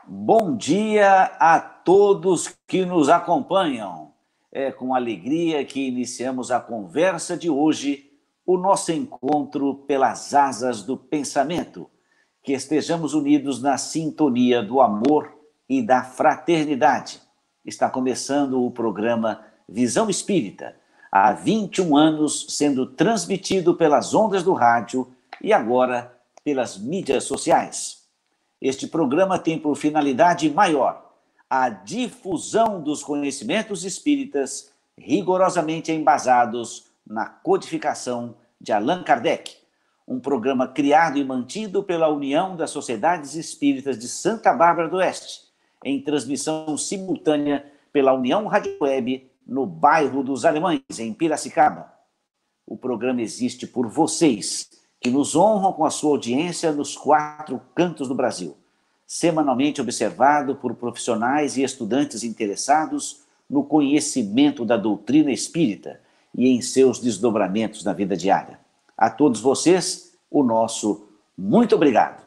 Bom dia a todos que nos acompanham. É com alegria que iniciamos a conversa de hoje, o nosso encontro pelas asas do pensamento. Que estejamos unidos na sintonia do amor e da fraternidade. Está começando o programa Visão Espírita, há 21 anos sendo transmitido pelas ondas do rádio e agora pelas mídias sociais. Este programa tem por finalidade maior a difusão dos conhecimentos espíritas rigorosamente embasados na codificação de Allan Kardec, um programa criado e mantido pela União das Sociedades Espíritas de Santa Bárbara do Oeste, em transmissão simultânea pela União Rádio Web no bairro dos Alemães, em Piracicaba. O programa existe por vocês, que nos honram com a sua audiência nos 4 cantos do Brasil, semanalmente observado por profissionais e estudantes interessados no conhecimento da doutrina espírita e em seus desdobramentos na vida diária. A todos vocês, o nosso muito obrigado.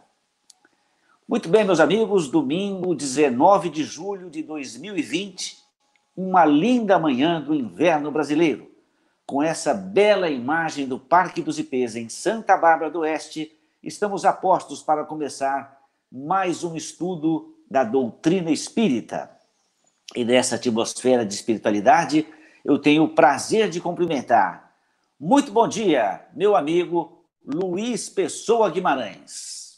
Muito bem, meus amigos, domingo 19 de julho de 2020, uma linda manhã do inverno brasileiro, com essa bela imagem do Parque dos Ipês, em Santa Bárbara do Oeste, estamos a postos para começar mais um estudo da doutrina espírita. E nessa atmosfera de espiritualidade, eu tenho o prazer de cumprimentar. Muito bom dia, meu amigo Luiz Pessoa Guimarães.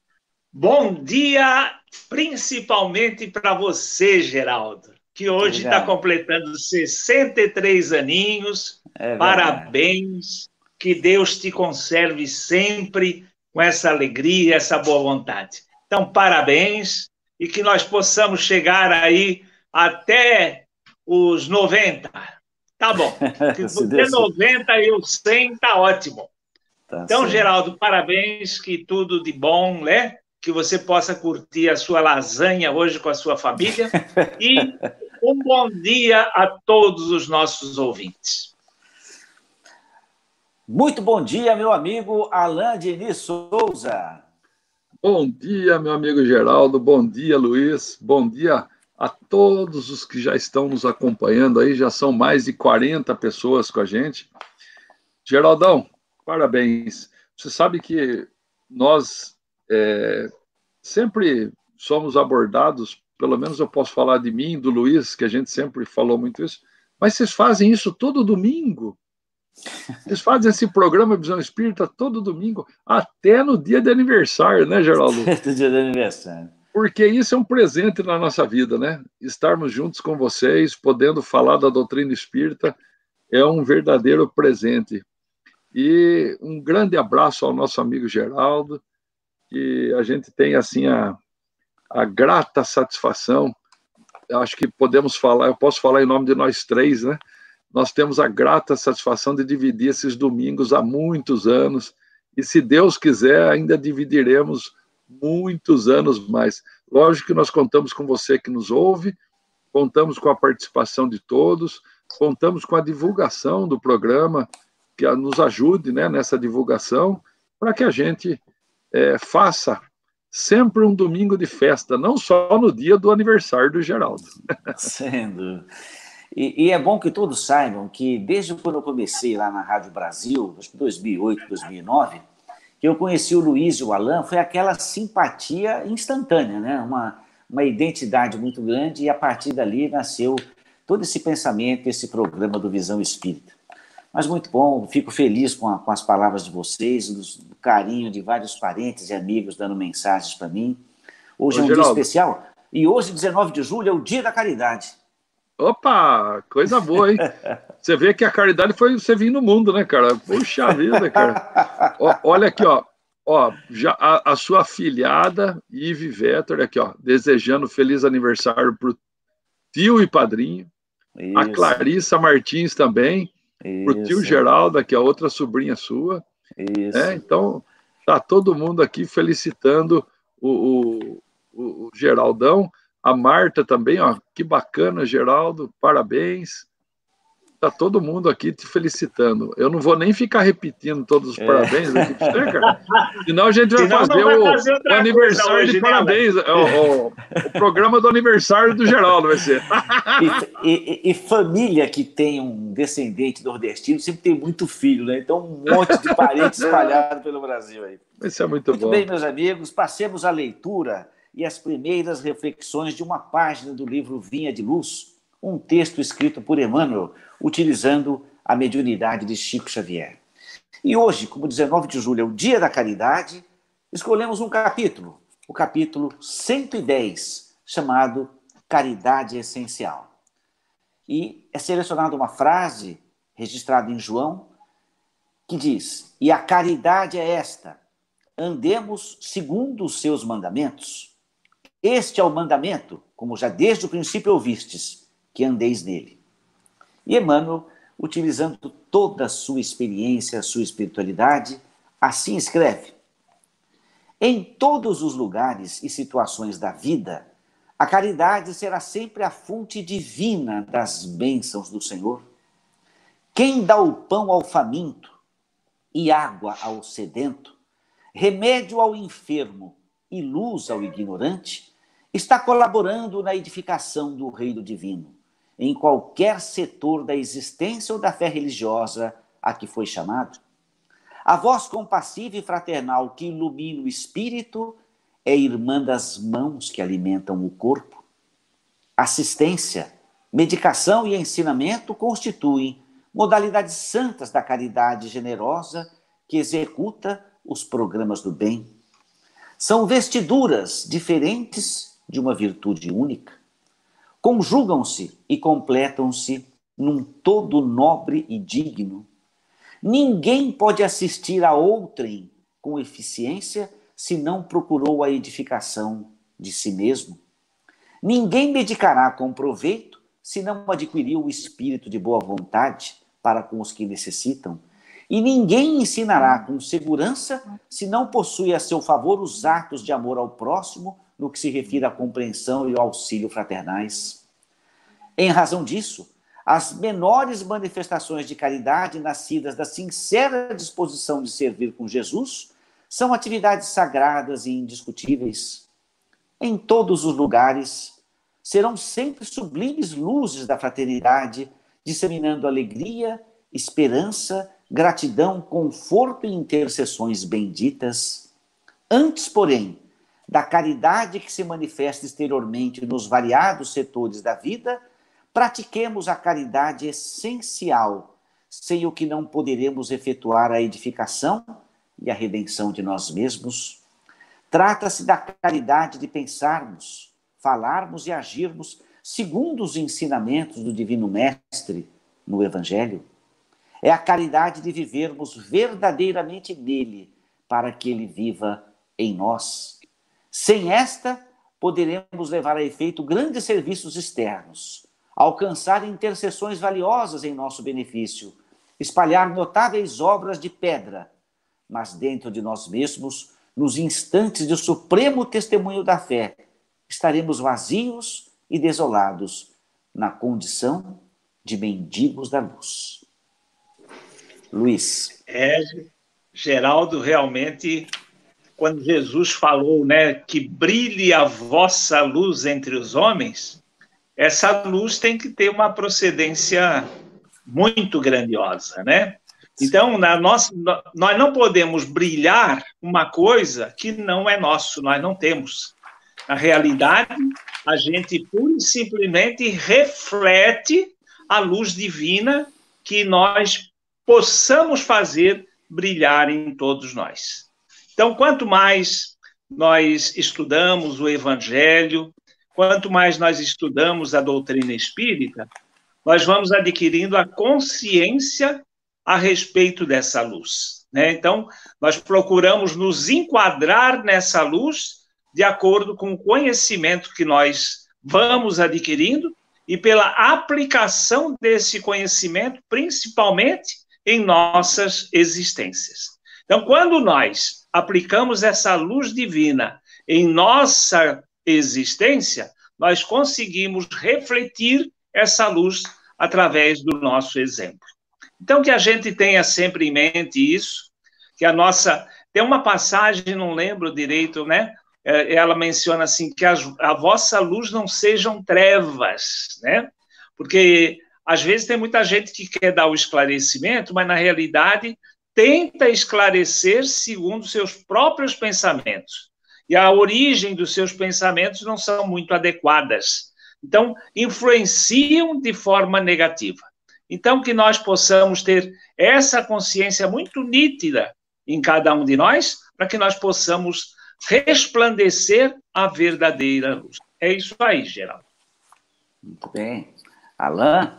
Bom dia, principalmente para você, Geraldo, que hoje está completando 63 aninhos. Parabéns, que Deus te conserve sempre com essa alegria, essa boa vontade. Então, parabéns, e que nós possamos chegar aí até os 90. Tá bom. Se você 90 e eu 100, tá ótimo. Então, certo. Geraldo, parabéns, que tudo de bom, né? Que você possa curtir a sua lasanha hoje com a sua família. E um bom dia a todos os nossos ouvintes. Muito bom dia, meu amigo Alain Diniz Souza. Bom dia, meu amigo Geraldo. Bom dia, Luiz. Bom dia a todos os que já estão nos acompanhando aí. Já são mais de 40 pessoas com a gente. Geraldão, parabéns. Você sabe que nós sempre somos abordados, pelo menos eu posso falar de mim, do Luiz, que a gente sempre falou muito isso, mas vocês fazem isso todo domingo. Eles fazem esse programa Visão Espírita todo domingo, até no dia de aniversário, né, Geraldo? No dia de aniversário. Porque isso é um presente na nossa vida, né? Estarmos juntos com vocês, podendo falar da doutrina espírita, é um verdadeiro presente. E um grande abraço ao nosso amigo Geraldo, que a gente tem, assim, a grata satisfação, acho que podemos falar, eu posso falar em nome de nós três, né? Nós temos a grata satisfação de dividir esses domingos há muitos anos, e se Deus quiser, ainda dividiremos muitos anos mais. Lógico que nós contamos com você que nos ouve, contamos com a participação de todos, contamos com a divulgação do programa, que nos ajude, né, nessa divulgação, para que a gente faça sempre um domingo de festa, não só no dia do aniversário do Geraldo. Sendo... E é bom que todos saibam que desde quando eu comecei lá na Rádio Brasil, acho que 2008, 2009, que eu conheci o Luiz e o Alain, foi aquela simpatia instantânea, né? Uma identidade muito grande, e a partir dali nasceu todo esse pensamento, esse programa do Visão Espírita. Mas muito bom, fico feliz com as palavras de vocês, do carinho de vários parentes e amigos dando mensagens para mim. Hoje é um dia especial, e hoje, 19 de julho, é o Dia da Caridade. Opa, coisa boa, hein? Você vê que a caridade foi você vir no mundo, né, cara? Puxa vida, cara. Olha aqui, ó. Já a sua afilhada, Ive Vetter, aqui, ó, desejando feliz aniversário pro tio e padrinho. Isso. A Clarissa Martins também. Isso. Pro tio Geraldo, aqui, a outra sobrinha sua. Isso. Então, tá todo mundo aqui felicitando o Geraldão. A Marta também, ó, que bacana, Geraldo, parabéns. Tá todo mundo aqui te felicitando. Eu não vou nem ficar repetindo todos os parabéns aqui para você, cara. Senão a gente vai fazer o aniversário hoje, de parabéns. Né? O programa do aniversário do Geraldo vai ser. E família que tem um descendente nordestino sempre tem muito filho, né? Então um monte de parentes espalhados pelo Brasil aí. Isso é muito bom. Muito bem, meus amigos, passemos a leitura e as primeiras reflexões de uma página do livro Vinha de Luz, um texto escrito por Emmanuel, utilizando a mediunidade de Chico Xavier. E hoje, como 19 de julho é o Dia da Caridade, escolhemos um capítulo, o capítulo 110, chamado Caridade Essencial. E é selecionada uma frase registrada em João, que diz: "E a caridade é esta, andemos segundo os seus mandamentos. Este é o mandamento, como já desde o princípio ouvistes, que andeis nele." E Emmanuel, utilizando toda a sua experiência, a sua espiritualidade, assim escreve: "Em todos os lugares e situações da vida, a caridade será sempre a fonte divina das bênçãos do Senhor. Quem dá o pão ao faminto e água ao sedento, remédio ao enfermo e luz ao ignorante, está colaborando na edificação do reino divino, em qualquer setor da existência ou da fé religiosa a que foi chamado. A voz compassiva e fraternal que ilumina o espírito é irmã das mãos que alimentam o corpo. Assistência, medicação e ensinamento constituem modalidades santas da caridade generosa que executa os programas do bem. São vestiduras diferentes de uma virtude única. Conjugam-se e completam-se num todo nobre e digno. Ninguém pode assistir a outrem com eficiência se não procurou a edificação de si mesmo. Ninguém medicará com proveito se não adquiriu o espírito de boa vontade para com os que necessitam. E ninguém ensinará com segurança se não possui a seu favor os atos de amor ao próximo no que se refere à compreensão e ao auxílio fraternais. Em razão disso, as menores manifestações de caridade nascidas da sincera disposição de servir com Jesus são atividades sagradas e indiscutíveis. Em todos os lugares, serão sempre sublimes luzes da fraternidade, disseminando alegria, esperança, gratidão, conforto e intercessões benditas. Antes, porém, da caridade que se manifesta exteriormente nos variados setores da vida, pratiquemos a caridade essencial, sem o que não poderemos efetuar a edificação e a redenção de nós mesmos. Trata-se da caridade de pensarmos, falarmos e agirmos segundo os ensinamentos do Divino Mestre no Evangelho. É a caridade de vivermos verdadeiramente nele, para que ele viva em nós. Sem esta, poderemos levar a efeito grandes serviços externos, alcançar intercessões valiosas em nosso benefício, espalhar notáveis obras de pedra, mas dentro de nós mesmos, nos instantes de supremo testemunho da fé, estaremos vazios e desolados, na condição de mendigos da luz. Luiz. Geraldo, realmente, quando Jesus falou, né, que brilhe a vossa luz entre os homens, essa luz tem que ter uma procedência muito grandiosa, né? Então, nós não podemos brilhar uma coisa que não é nosso, nós não temos. Na realidade, a gente pura e simplesmente reflete a luz divina que nós possamos fazer brilhar em todos nós. Então, quanto mais nós estudamos o Evangelho, quanto mais nós estudamos a doutrina espírita, nós vamos adquirindo a consciência a respeito dessa luz, né? Então, nós procuramos nos enquadrar nessa luz de acordo com o conhecimento que nós vamos adquirindo e pela aplicação desse conhecimento, principalmente em nossas existências. Então, quando nós aplicamos essa luz divina em nossa existência, nós conseguimos refletir essa luz através do nosso exemplo. Então, que a gente tenha sempre em mente isso, que a nossa... Tem uma passagem, não lembro direito, né? Ela menciona assim, que a vossa luz não sejam trevas, né? Porque, às vezes, tem muita gente que quer dar o esclarecimento, mas, na realidade, tenta esclarecer segundo seus próprios pensamentos. E a origem dos seus pensamentos não são muito adequadas. Então, influenciam de forma negativa. Então, que nós possamos ter essa consciência muito nítida em cada um de nós, para que nós possamos resplandecer a verdadeira luz. É isso aí, Geraldo. Muito bem. Alain?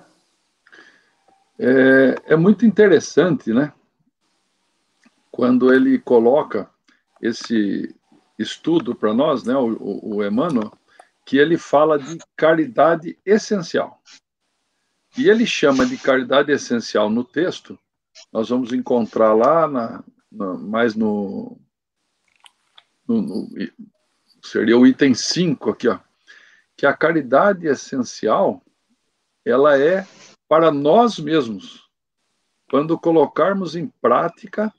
É muito interessante, né? Quando ele coloca esse estudo para nós, né, o Emmanuel, que ele fala de caridade essencial. E ele chama de caridade essencial no texto, nós vamos encontrar lá mais seria o item 5 aqui, ó, que a caridade essencial, ela é para nós mesmos, quando colocarmos em prática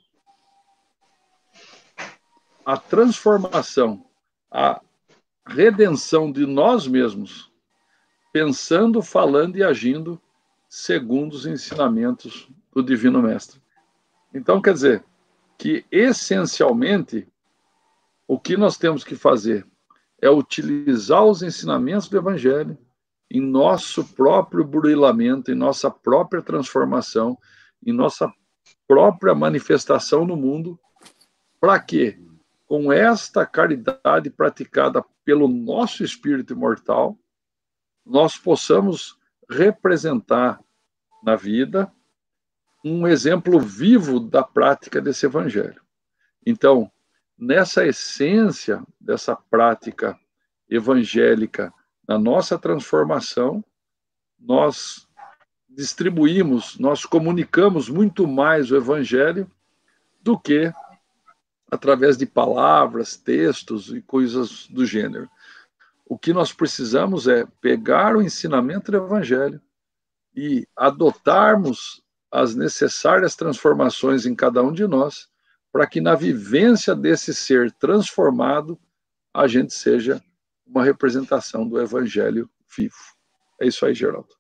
a transformação, a redenção de nós mesmos, pensando, falando e agindo segundo os ensinamentos do Divino Mestre. Então, quer dizer, que essencialmente o que nós temos que fazer é utilizar os ensinamentos do Evangelho em nosso próprio burilamento, em nossa própria transformação, em nossa própria manifestação no mundo, para que, com esta caridade praticada pelo nosso espírito imortal, nós possamos representar na vida um exemplo vivo da prática desse Evangelho. Então, nessa essência dessa prática evangélica, na nossa transformação, nós distribuímos, nós comunicamos muito mais o Evangelho do que através de palavras, textos e coisas do gênero. O que nós precisamos é pegar o ensinamento do Evangelho e adotarmos as necessárias transformações em cada um de nós, para que na vivência desse ser transformado, a gente seja uma representação do Evangelho vivo. É isso aí, Geraldo.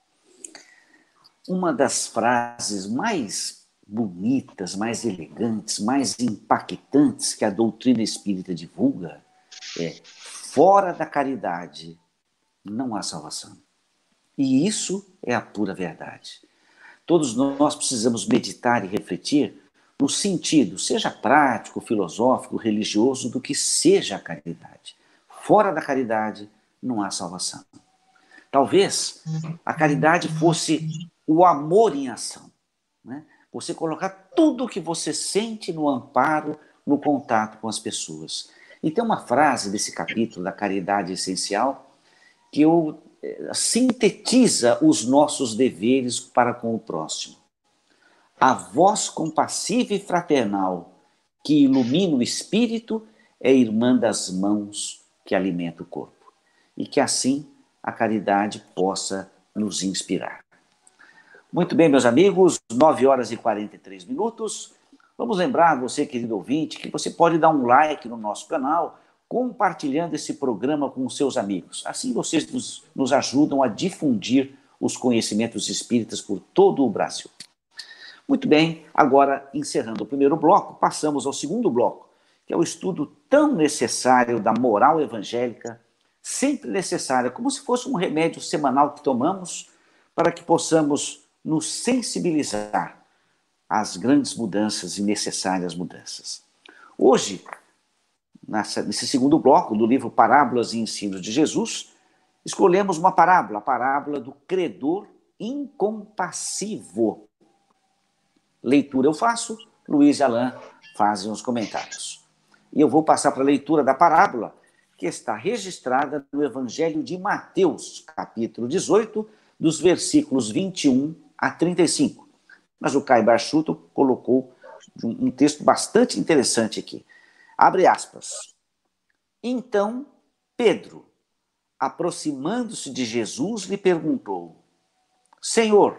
Uma das frases mais bonitas, mais elegantes, mais impactantes que a doutrina espírita divulga é: fora da caridade não há salvação. E isso é a pura verdade. Todos nós precisamos meditar e refletir no sentido, seja prático, filosófico, religioso, do que seja a caridade. Fora da caridade não há salvação. Talvez a caridade fosse o amor em ação, né? Você colocar tudo o que você sente no amparo, no contato com as pessoas. E tem uma frase desse capítulo da caridade essencial que sintetiza os nossos deveres para com o próximo. A voz compassiva e fraternal que ilumina o espírito é irmã das mãos que alimenta o corpo. E que assim a caridade possa nos inspirar. Muito bem, meus amigos, 9h43. Vamos lembrar você, querido ouvinte, que você pode dar um like no nosso canal, compartilhando esse programa com os seus amigos. Assim vocês nos ajudam a difundir os conhecimentos espíritas por todo o Brasil. Muito bem, agora, encerrando o primeiro bloco, passamos ao segundo bloco, que é o estudo tão necessário da moral evangélica, sempre necessária, como se fosse um remédio semanal que tomamos para que possamos nos sensibilizar às grandes mudanças e necessárias mudanças. Hoje, nesse segundo bloco do livro Parábolas e Ensinos de Jesus, escolhemos uma parábola, a parábola do credor incompassivo. Leitura eu faço, Luiz e Alain fazem os comentários. E eu vou passar para a leitura da parábola, que está registrada no Evangelho de Mateus, capítulo 18, dos versículos 21 a 35. Mas o Caio Barchuto colocou um texto bastante interessante aqui. Abre aspas. Então, Pedro, aproximando-se de Jesus, lhe perguntou: Senhor,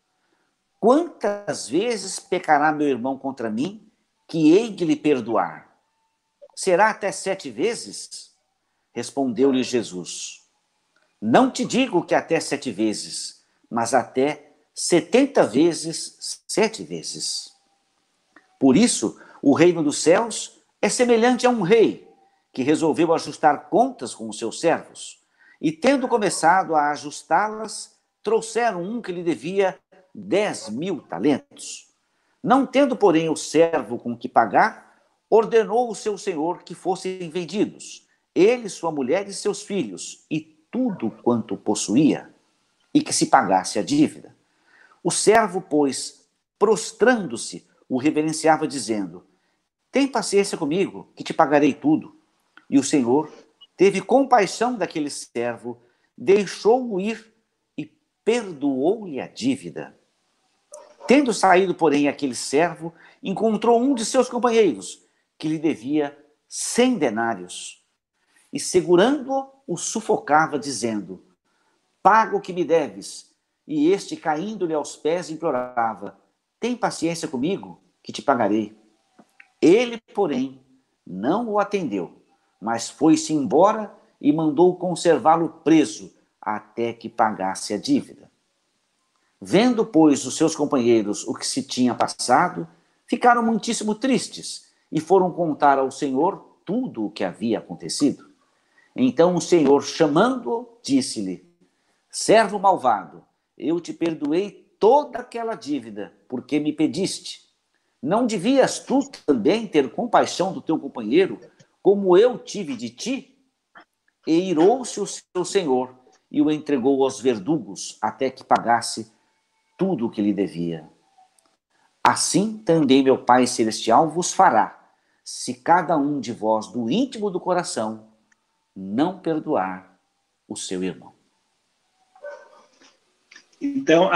quantas vezes pecará meu irmão contra mim, que hei de lhe perdoar? Será até 7 vezes? Respondeu-lhe Jesus: não te digo que até 7 vezes, mas até 70 vezes 7 vezes. Por isso, o reino dos céus é semelhante a um rei que resolveu ajustar contas com os seus servos. E, tendo começado a ajustá-las, trouxeram um que lhe devia 10.000 talentos. Não tendo, porém, o servo com que pagar, ordenou o seu senhor que fossem vendidos, ele, sua mulher e seus filhos, e tudo quanto possuía, e que se pagasse a dívida. O servo, pois, prostrando-se, o reverenciava, dizendo: tem paciência comigo, que te pagarei tudo. E o Senhor teve compaixão daquele servo, deixou-o ir e perdoou-lhe a dívida. Tendo saído, porém, aquele servo, encontrou um de seus companheiros, que lhe devia 100 denários. E, segurando-o, o sufocava, dizendo: paga o que me deves. E este, caindo-lhe aos pés, implorava: tem paciência comigo, que te pagarei. Ele, porém, não o atendeu, mas foi-se embora e mandou conservá-lo preso até que pagasse a dívida. Vendo, pois, os seus companheiros o que se tinha passado, ficaram muitíssimo tristes e foram contar ao Senhor tudo o que havia acontecido. Então o Senhor, chamando-o, disse-lhe: servo malvado, eu te perdoei toda aquela dívida, porque me pediste. Não devias tu também ter compaixão do teu companheiro, como eu tive de ti? E irou-se o seu senhor e o entregou aos verdugos, até que pagasse tudo o que lhe devia. Assim também meu Pai Celestial vos fará, se cada um de vós, do íntimo do coração, não perdoar o seu irmão. Então,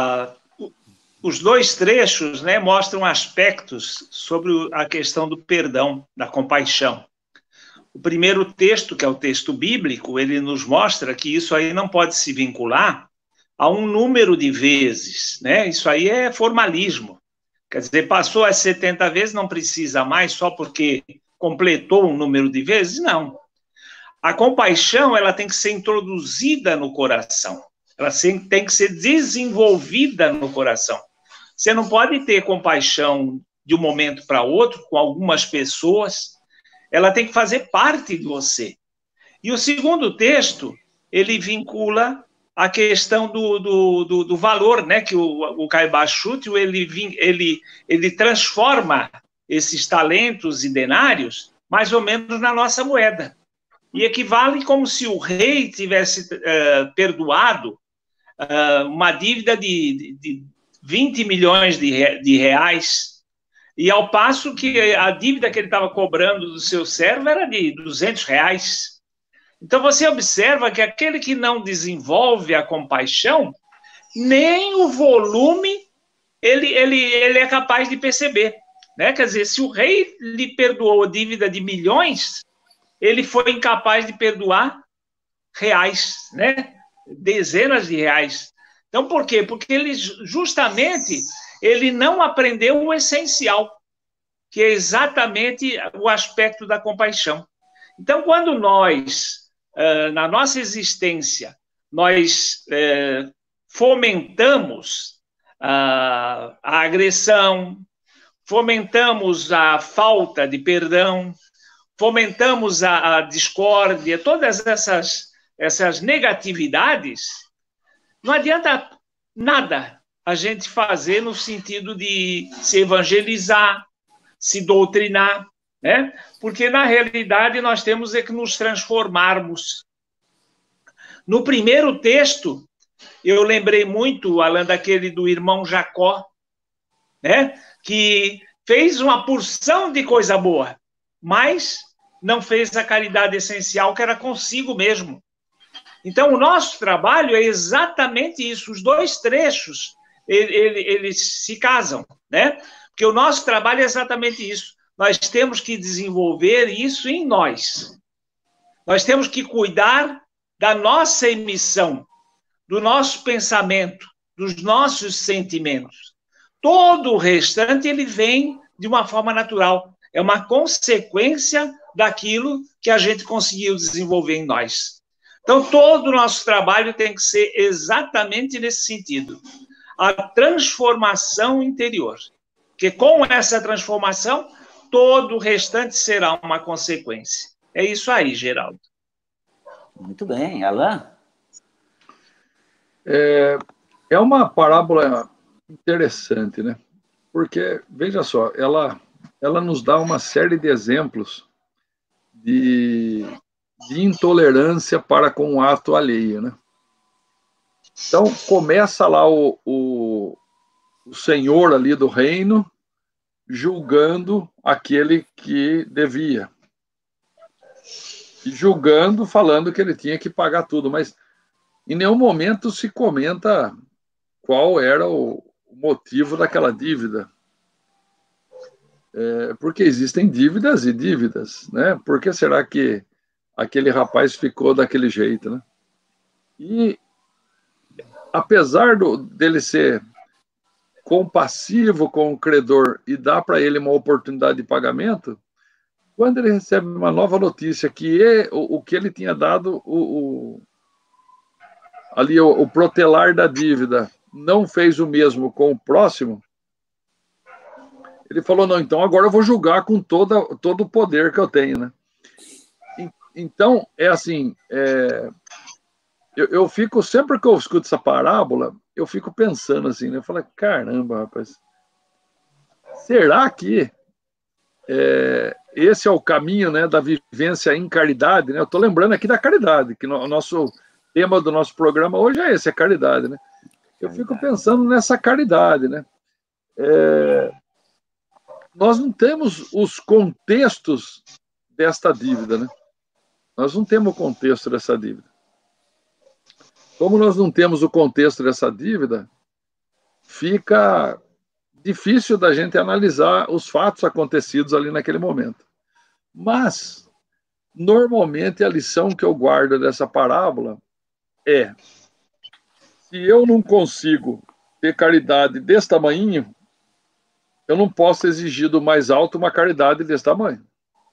os dois trechos, né, mostram aspectos sobre a questão do perdão, da compaixão. O primeiro texto, que é o texto bíblico, ele nos mostra que isso aí não pode se vincular a um número de vezes, né? Isso aí é formalismo. Quer dizer, passou as 70 vezes, não precisa mais só porque completou um número de vezes? Não. A compaixão, ela tem que ser introduzida no coração. Ela tem que ser desenvolvida no coração. Você não pode ter compaixão de um momento para outro com algumas pessoas. Ela tem que fazer parte de você. E o segundo texto, ele vincula a questão do valor, né? Que o Caiba Chútil, ele transforma esses talentos e denários mais ou menos na nossa moeda. E equivale como se o rei tivesse perdoado uma dívida de 20 milhões de reais, e ao passo que a dívida que ele estava cobrando do seu servo era de 200 reais. Então você observa que aquele que não desenvolve a compaixão, nem o volume ele é capaz de perceber, né? Quer dizer, se o rei lhe perdoou a dívida de milhões, ele foi incapaz de perdoar reais, né? Dezenas de reais. Então, por quê? Porque ele justamente ele não aprendeu o essencial, que é exatamente o aspecto da compaixão. Então, quando nós, na nossa existência, nós fomentamos a agressão, fomentamos a falta de perdão, fomentamos a discórdia, todas essas negatividades, não adianta nada a gente fazer no sentido de se evangelizar, se doutrinar, né? Porque, na realidade, nós temos que nos transformarmos. No primeiro texto, eu lembrei muito, Alan, daquele do irmão Jacó, né? Que fez uma porção de coisa boa, mas não fez a caridade essencial, que era consigo mesmo. Então, o nosso trabalho é exatamente isso. Os dois trechos, eles se casam, né? Porque o nosso trabalho é exatamente isso. Nós temos que desenvolver isso em nós. Nós temos que cuidar da nossa emissão, do nosso pensamento, dos nossos sentimentos. Todo o restante, ele vem de uma forma natural. É uma consequência daquilo que a gente conseguiu desenvolver em nós. Então, todo o nosso trabalho tem que ser exatamente nesse sentido. A transformação interior. Porque com essa transformação, todo o restante será uma consequência. É isso aí, Geraldo. Muito bem. Alain? É uma parábola interessante, né? Porque, veja só, ela nos dá uma série de exemplos de intolerância para com o ato alheio, né? Então, começa lá o senhor ali do reino julgando aquele que devia. E julgando, falando que ele tinha que pagar tudo, mas em nenhum momento se comenta qual era o motivo daquela dívida. Porque existem dívidas e dívidas, né? Por que será que aquele rapaz ficou daquele jeito, né? E apesar dele ser compassivo com o credor e dar para ele uma oportunidade de pagamento, quando ele recebe uma nova notícia que o que ele tinha dado, ali o protelar da dívida não fez o mesmo com o próximo, ele falou, não, então agora eu vou julgar com todo o poder que eu tenho, né? Então, é assim, eu fico, sempre que eu escuto essa parábola, eu fico pensando assim, né? Eu falo, caramba, rapaz, será que esse é o caminho, né, da vivência em caridade, né? Eu estou lembrando aqui da caridade, que o nosso tema do nosso programa hoje é esse, é caridade, né? Eu fico pensando nessa caridade, né? Nós não temos os contextos desta dívida, né? Nós não temos o contexto dessa dívida. Como nós não temos o contexto dessa dívida, fica difícil da gente analisar os fatos acontecidos ali naquele momento. Mas, normalmente, a lição que eu guardo dessa parábola é: se eu não consigo ter caridade desse tamanho, eu não posso exigir do mais alto uma caridade desse tamanho.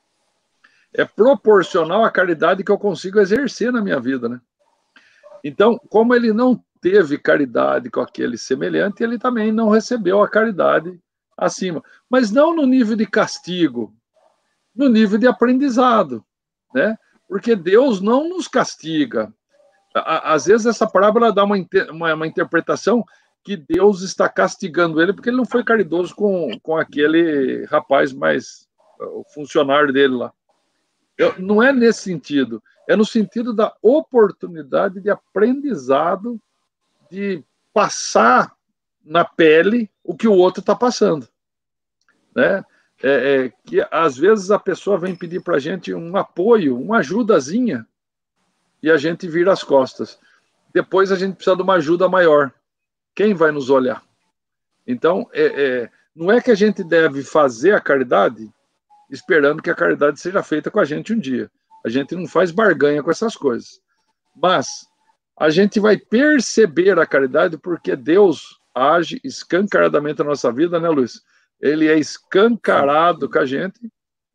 É proporcional à caridade que eu consigo exercer na minha vida, né? Então, como ele não teve caridade com aquele semelhante, ele também não recebeu a caridade acima. Mas não no nível de castigo, no nível de aprendizado, né? Porque Deus não nos castiga. Às vezes essa parábola dá uma interpretação que Deus está castigando ele porque ele não foi caridoso com aquele rapaz o funcionário dele lá. Não é nesse sentido. É no sentido da oportunidade de aprendizado, de passar na pele o que o outro está passando, né? Que às vezes a pessoa vem pedir para a gente um apoio, uma ajudazinha, e a gente vira as costas. Depois a gente precisa de uma ajuda maior. Quem vai nos olhar? Então, não é que a gente deve fazer a caridade esperando que a caridade seja feita com a gente um dia. A gente não faz barganha com essas coisas. Mas a gente vai perceber a caridade porque Deus age escancaradamente na nossa vida, né, Luiz? Ele é escancarado com a gente.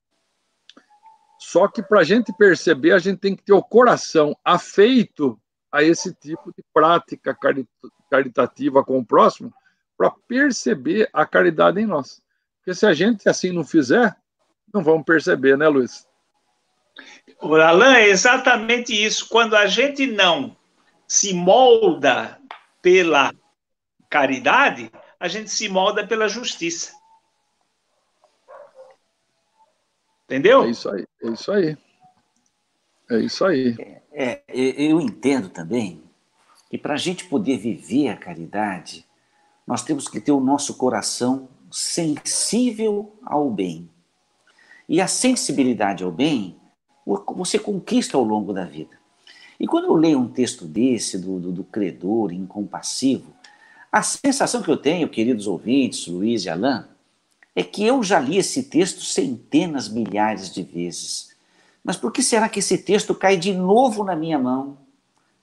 Só que para a gente perceber, a gente tem que ter o coração afeito a esse tipo de prática caritativa com o próximo para perceber a caridade em nós. Porque se a gente assim não fizer, não vamos perceber, né, Luiz? Alain, é exatamente isso. Quando a gente não se molda pela caridade, a gente se molda pela justiça. Entendeu? É isso aí, é isso aí. É isso aí. Eu entendo também que para a gente poder viver a caridade, nós temos que ter o nosso coração sensível ao bem. E a sensibilidade ao bem, você conquista ao longo da vida. E quando eu leio um texto desse, do credor incompassivo, a sensação que eu tenho, queridos ouvintes, Luiz e Alain, é que eu já li esse texto centenas, milhares de vezes. Mas por que será que esse texto cai de novo na minha mão?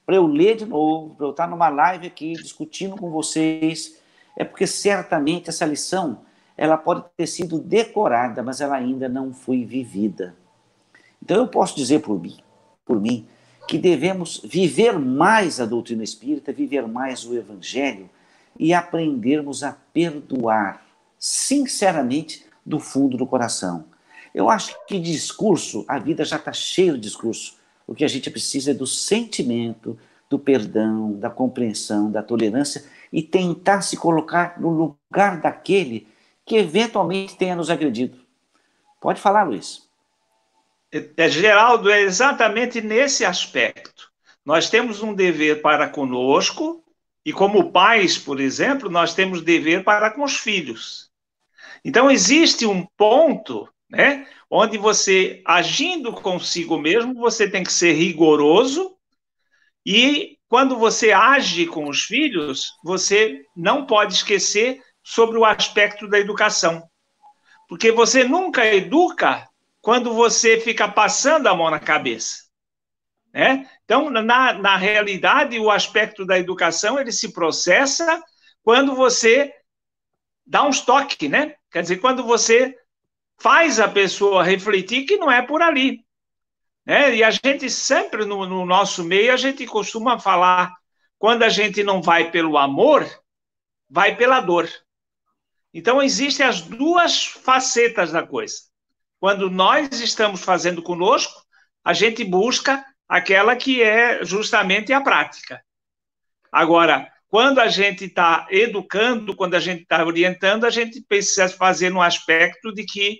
para eu ler de novo, para eu estar numa live aqui discutindo com vocês, é porque certamente essa lição ela pode ter sido decorada, mas ela ainda não foi vivida. Então eu posso dizer por mim, que devemos viver mais a doutrina espírita, viver mais o evangelho e aprendermos a perdoar, sinceramente, do fundo do coração. Eu acho que discurso, a vida já está cheia de discurso. O que a gente precisa é do sentimento, do perdão, da compreensão, da tolerância e tentar se colocar no lugar daquele que eventualmente tenha nos agredido. Pode falar, Luiz. Geraldo, é exatamente nesse aspecto. Nós temos um dever para conosco e, como pais, por exemplo, nós temos dever para com os filhos. Então, existe um ponto, né, onde você, agindo consigo mesmo, você tem que ser rigoroso e, quando você age com os filhos, você não pode esquecer sobre o aspecto da educação. Porque você nunca educa quando você fica passando a mão na cabeça, né? Então, na realidade, o aspecto da educação, ele se processa quando você dá uns toques, né? Quer dizer, quando você faz a pessoa refletir que não é por ali, né? E a gente sempre, no nosso meio, a gente costuma falar, quando a gente não vai pelo amor, vai pela dor. Então, existem as duas facetas da coisa. Quando nós estamos fazendo conosco, a gente busca aquela que é justamente a prática. Agora, quando a gente está educando, quando a gente está orientando, a gente precisa fazer no aspecto de que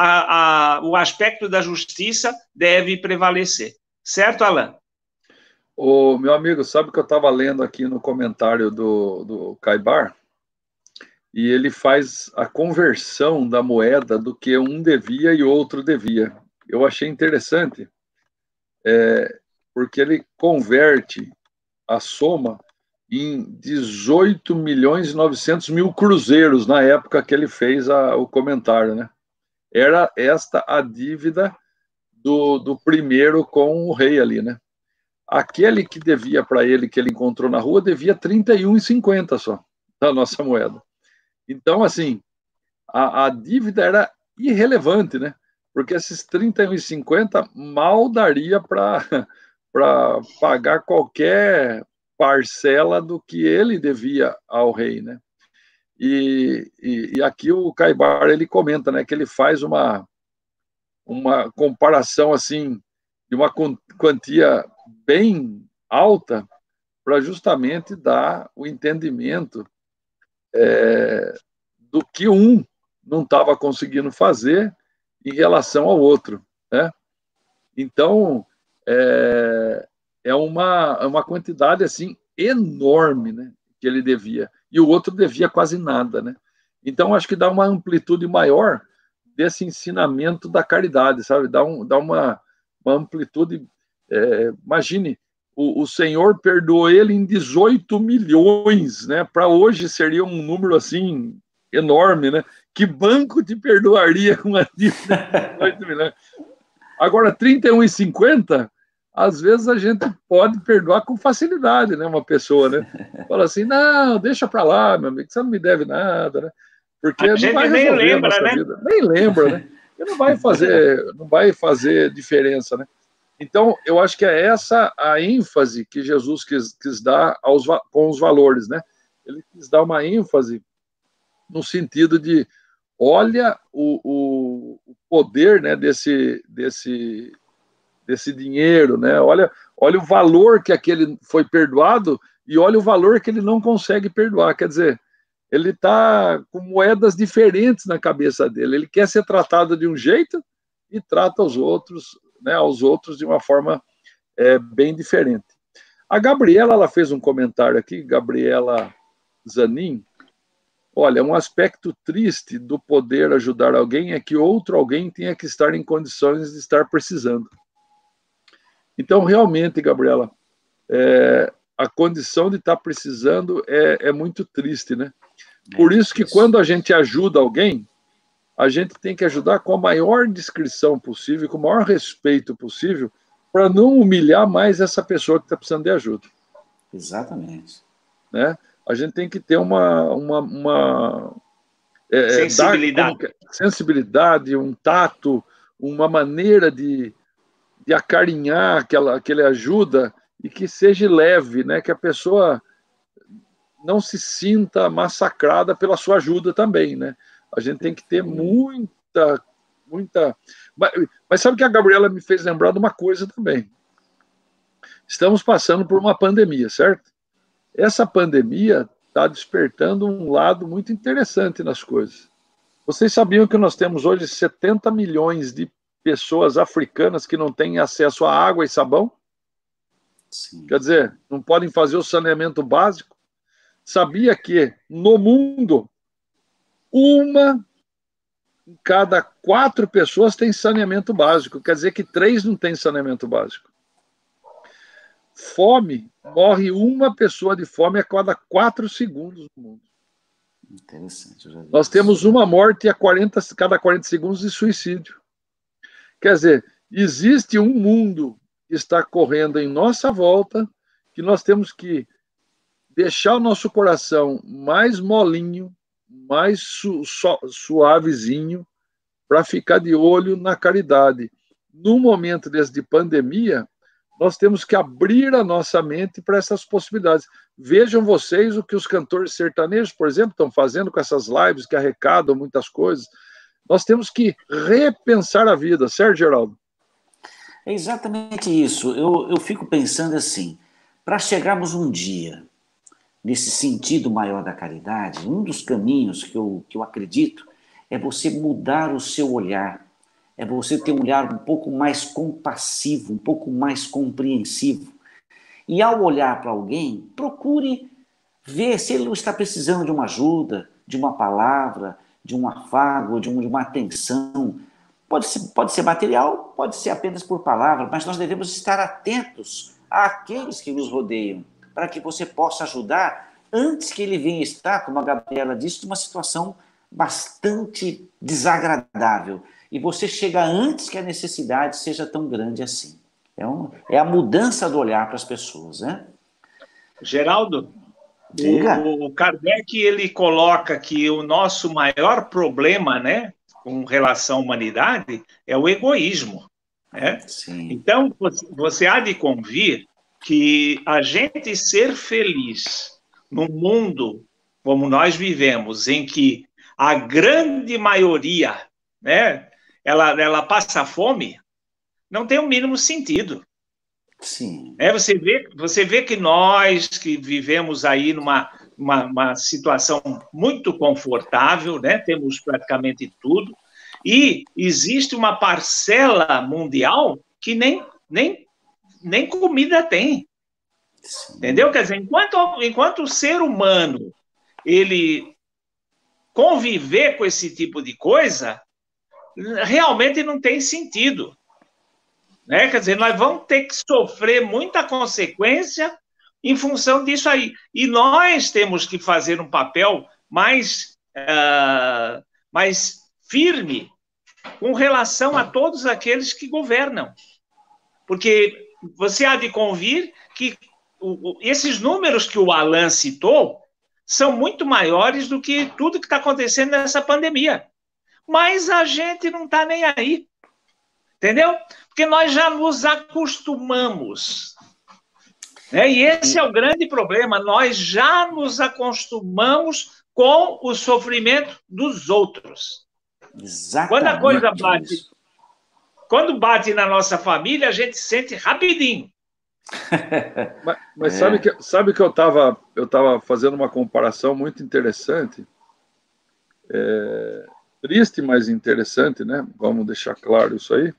o aspecto da justiça deve prevalecer. Certo, Alan? Ô, meu amigo, sabe o que eu estava lendo aqui no comentário do Caibar? E ele faz a conversão da moeda do que um devia e outro devia. Eu achei interessante, porque ele converte a soma em 18 milhões e 900 mil cruzeiros na época que ele fez o comentário, né? Era esta a dívida do primeiro com o rei ali, né? Aquele que devia para ele, que ele encontrou na rua, devia 31,50 só da nossa moeda. Então, assim, a dívida era irrelevante, né? Porque esses 31,50 mal daria para pagar qualquer parcela do que ele devia ao rei, né? E aqui o Caibar, ele comenta, né, que ele faz uma comparação, assim, de uma quantia bem alta para justamente dar o entendimento do que um não estava conseguindo fazer em relação ao outro, né? Então, é uma quantidade, assim, enorme, né, que ele devia. E o outro devia quase nada, né? Então, acho que dá uma amplitude maior desse ensinamento da caridade, sabe? Dá uma amplitude... imagine, o Senhor perdoou ele em 18 milhões, né? Para hoje seria um número, assim, enorme, né? Que banco te perdoaria uma dívida de 18 milhões? Agora, 31,50, às vezes a gente pode perdoar com facilidade, né? Uma pessoa, né? Fala assim, não, deixa para lá, meu amigo, você não me deve nada, né? Porque a não vai resolver a nossa vida. Nem lembra, né? Porque não vai fazer diferença, né? Então, eu acho que é essa a ênfase que Jesus quis dar com os valores, né? Ele quis dar uma ênfase no sentido de, olha o poder, né, desse dinheiro, né? Olha o valor que aquele foi perdoado e olha o valor que ele não consegue perdoar. Quer dizer, ele está com moedas diferentes na cabeça dele. Ele quer ser tratado de um jeito e trata os outros, né, aos outros de uma forma bem diferente. A Gabriela, ela fez um comentário aqui, Gabriela Zanin. Olha, um aspecto triste do poder ajudar alguém é que outro alguém tenha que estar em condições de estar precisando. Então, realmente, Gabriela, a condição de estar precisando é muito triste, né? Por isso que quando a gente ajuda alguém, a gente tem que ajudar com a maior discrição possível, com o maior respeito possível, para não humilhar mais essa pessoa que está precisando de ajuda. Exatamente. Né? A gente tem que ter uma sensibilidade. Sensibilidade, um tato, uma maneira de acarinhar aquela ajuda e que seja leve, né? Que a pessoa não se sinta massacrada pela sua ajuda também, né? A gente tem que ter muita... Mas sabe que a Gabriela me fez lembrar de uma coisa também. Estamos passando por uma pandemia, certo? Essa pandemia está despertando um lado muito interessante nas coisas. Vocês sabiam que nós temos hoje 70 milhões de pessoas africanas que não têm acesso a água e sabão? Sim. Quer dizer, não podem fazer o saneamento básico? Sabia que, no mundo, uma em cada 4 pessoas tem saneamento básico. Quer dizer que 3 não têm saneamento básico. Fome, morre uma pessoa de fome a cada 4 segundos no mundo. Interessante. Nós temos uma morte a cada 40 segundos de suicídio. Quer dizer, existe um mundo que está correndo em nossa volta, que nós temos que deixar o nosso coração mais molinho, mais suavezinho, para ficar de olho na caridade. No momento de pandemia, nós temos que abrir a nossa mente para essas possibilidades. Vejam vocês o que os cantores sertanejos, por exemplo, estão fazendo com essas lives que arrecadam muitas coisas. Nós temos que repensar a vida, certo, Geraldo? É exatamente isso. Eu fico pensando assim, para chegarmos um dia nesse sentido maior da caridade, um dos caminhos que eu acredito é você mudar o seu olhar, é você ter um olhar um pouco mais compassivo, um pouco mais compreensivo. E ao olhar para alguém, procure ver se ele não está precisando de uma ajuda, de uma palavra, de um afago, de uma atenção. Pode ser material, pode ser apenas por palavra, mas nós devemos estar atentos àqueles que nos rodeiam, para que você possa ajudar antes que ele venha estar, como a Gabriela disse, numa situação bastante desagradável. E você chega antes que a necessidade seja tão grande assim. É a mudança do olhar para as pessoas, né? Geraldo, diga. O Kardec, ele coloca que o nosso maior problema, né, com relação à humanidade, é o egoísmo, né? Sim. Então, você há de convir que a gente ser feliz num mundo como nós vivemos, em que a grande maioria, né, ela passa fome, não tem o mínimo sentido. Sim. Você vê que nós que vivemos aí numa situação muito confortável, né, temos praticamente tudo, e existe uma parcela mundial que nem comida tem. Sim. Entendeu? Quer dizer, enquanto o ser humano ele conviver com esse tipo de coisa, realmente não tem sentido. Né? Quer dizer, nós vamos ter que sofrer muita consequência em função disso aí. E nós temos que fazer um papel mais firme com relação a todos aqueles que governam. Porque você há de convir que esses números que o Alan citou são muito maiores do que tudo que está acontecendo nessa pandemia. Mas a gente não está nem aí. Entendeu? Porque nós já nos acostumamos. Né? E esse é o grande problema. Nós já nos acostumamos com o sofrimento dos outros. Exatamente. Quando a coisa bate, quando bate na nossa família, a gente sente rapidinho. Mas sabe que eu estava fazendo uma comparação muito interessante, triste, mas interessante, né? Vamos deixar claro isso aí.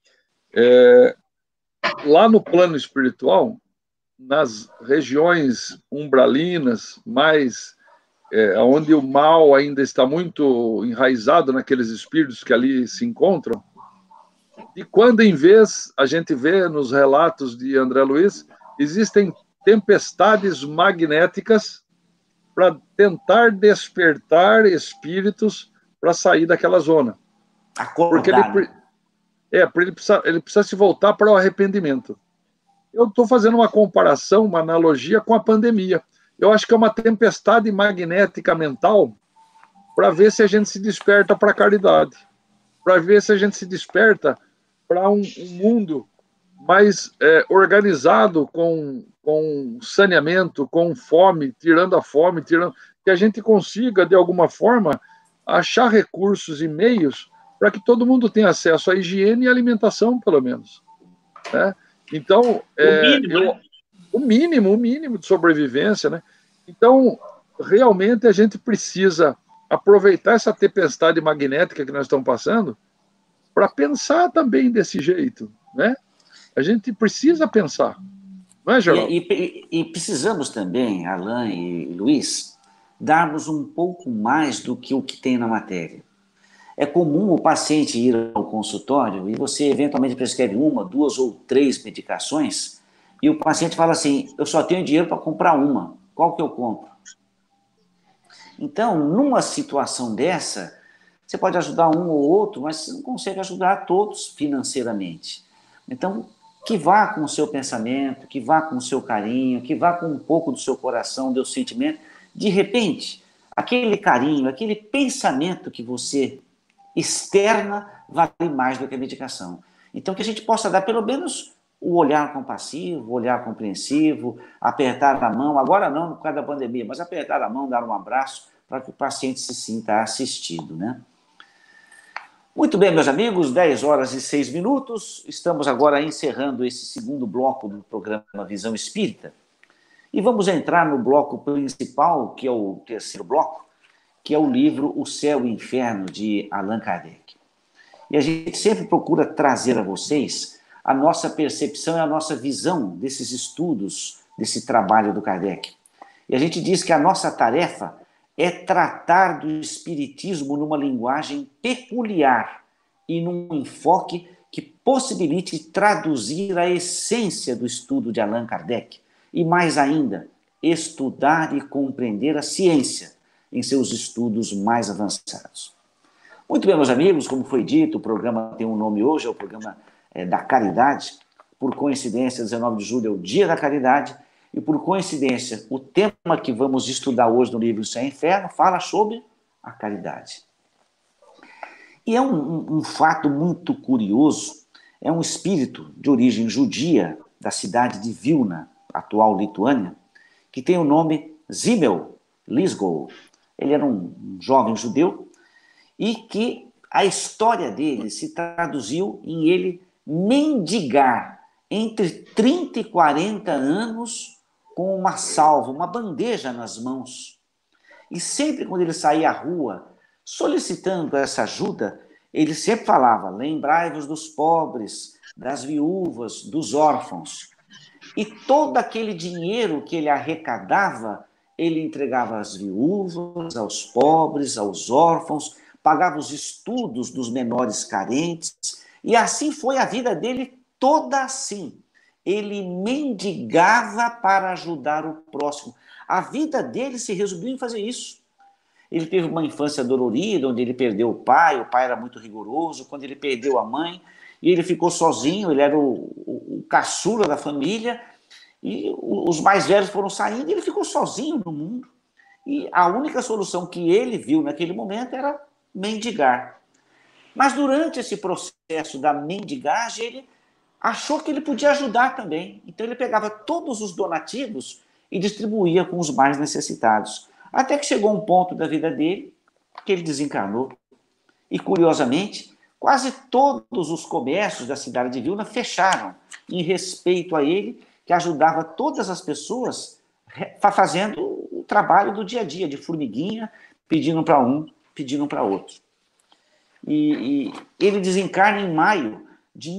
Lá no plano espiritual, nas regiões umbralinas, mais onde o mal ainda está muito enraizado naqueles espíritos que ali se encontram, de quando em vez a gente vê nos relatos de André Luiz, existem tempestades magnéticas para tentar despertar espíritos para sair daquela zona. Acordar, Ele precisa se voltar para o arrependimento. Eu estou fazendo uma comparação, uma analogia com a pandemia. Eu acho que é uma tempestade magnética mental para ver se a gente se desperta para a caridade, para ver se a gente se desperta para um mundo mais organizado, com saneamento, com fome, tirando a fome, que a gente consiga, de alguma forma, achar recursos e meios para que todo mundo tenha acesso à higiene e alimentação, pelo menos. Né? Então, o mínimo de sobrevivência, né? Então, realmente a gente precisa aproveitar essa tempestade magnética que nós estamos passando para pensar também desse jeito, né? A gente precisa pensar, não é, Geraldo? E precisamos também, Alain e Luiz, darmos um pouco mais do que o que tem na matéria. É comum o paciente ir ao consultório e você eventualmente prescreve 1, 2 ou 3 medicações e o paciente fala assim, eu só tenho dinheiro para comprar uma, qual que eu compro? Então, numa situação dessa, você pode ajudar um ou outro, mas você não consegue ajudar a todos financeiramente. Então, que vá com o seu pensamento, que vá com o seu carinho, que vá com um pouco do seu coração, do seu sentimento. De repente, aquele carinho, aquele pensamento que você externa vale mais do que a medicação. Então, que a gente possa dar pelo menos o olhar compassivo, o olhar compreensivo, apertar a mão, agora não por causa da pandemia, mas apertar a mão, dar um abraço, para que o paciente se sinta assistido, né? Muito bem, meus amigos, 10h06, estamos agora encerrando esse segundo bloco do programa Visão Espírita, e vamos entrar no bloco principal, que é o terceiro bloco, que é o livro O Céu e o Inferno, de Allan Kardec. E a gente sempre procura trazer a vocês a nossa percepção e a nossa visão desses estudos, desse trabalho do Kardec. E a gente diz que a nossa tarefa é tratar do espiritismo numa linguagem peculiar e num enfoque que possibilite traduzir a essência do estudo de Allan Kardec e, mais ainda, estudar e compreender a ciência em seus estudos mais avançados. Muito bem, meus amigos, como foi dito, o programa tem um nome hoje, é o programa da Caridade. Por coincidência, 19 de julho é o Dia da Caridade, e por coincidência, o tema que vamos estudar hoje no livro Céu e Inferno fala sobre a caridade. E é um fato muito curioso, é um espírito de origem judia da cidade de Vilna, atual Lituânia, que tem o nome Zimmel Lisgow. Ele era um jovem judeu e que a história dele se traduziu em ele mendigar entre 30 e 40 anos com uma salva, uma bandeja nas mãos. E sempre quando ele saía à rua solicitando essa ajuda, ele sempre falava, lembrai-vos dos pobres, das viúvas, dos órfãos. E todo aquele dinheiro que ele arrecadava, ele entregava às viúvas, aos pobres, aos órfãos, pagava os estudos dos menores carentes, e assim foi a vida dele toda assim. Ele mendigava para ajudar o próximo. A vida dele se resumiu em fazer isso. Ele teve uma infância dolorida, onde ele perdeu o pai era muito rigoroso, quando ele perdeu a mãe, e ele ficou sozinho, ele era o caçula da família, e os mais velhos foram saindo, e ele ficou sozinho no mundo. E a única solução que ele viu naquele momento era mendigar. Mas durante esse processo da mendigagem, ele achou que ele podia ajudar também. Então ele pegava todos os donativos e distribuía com os mais necessitados. Até que chegou um ponto da vida dele que ele desencarnou. E, curiosamente, quase todos os comércios da cidade de Vilna fecharam em respeito a ele, que ajudava todas as pessoas fazendo o trabalho do dia a dia, de formiguinha, pedindo para um, pedindo para outro. E ele desencarna em maio de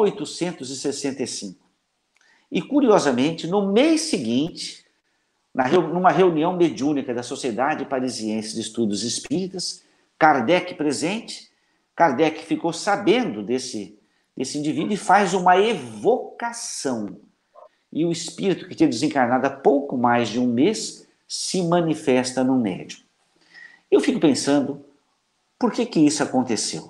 1865. E, curiosamente, no mês seguinte, numa reunião mediúnica da Sociedade Parisiense de Estudos Espíritas, Kardec presente, Kardec ficou sabendo desse indivíduo e faz uma evocação. E o espírito que tinha desencarnado há pouco mais de um mês se manifesta no médium. Eu fico pensando, por que isso aconteceu?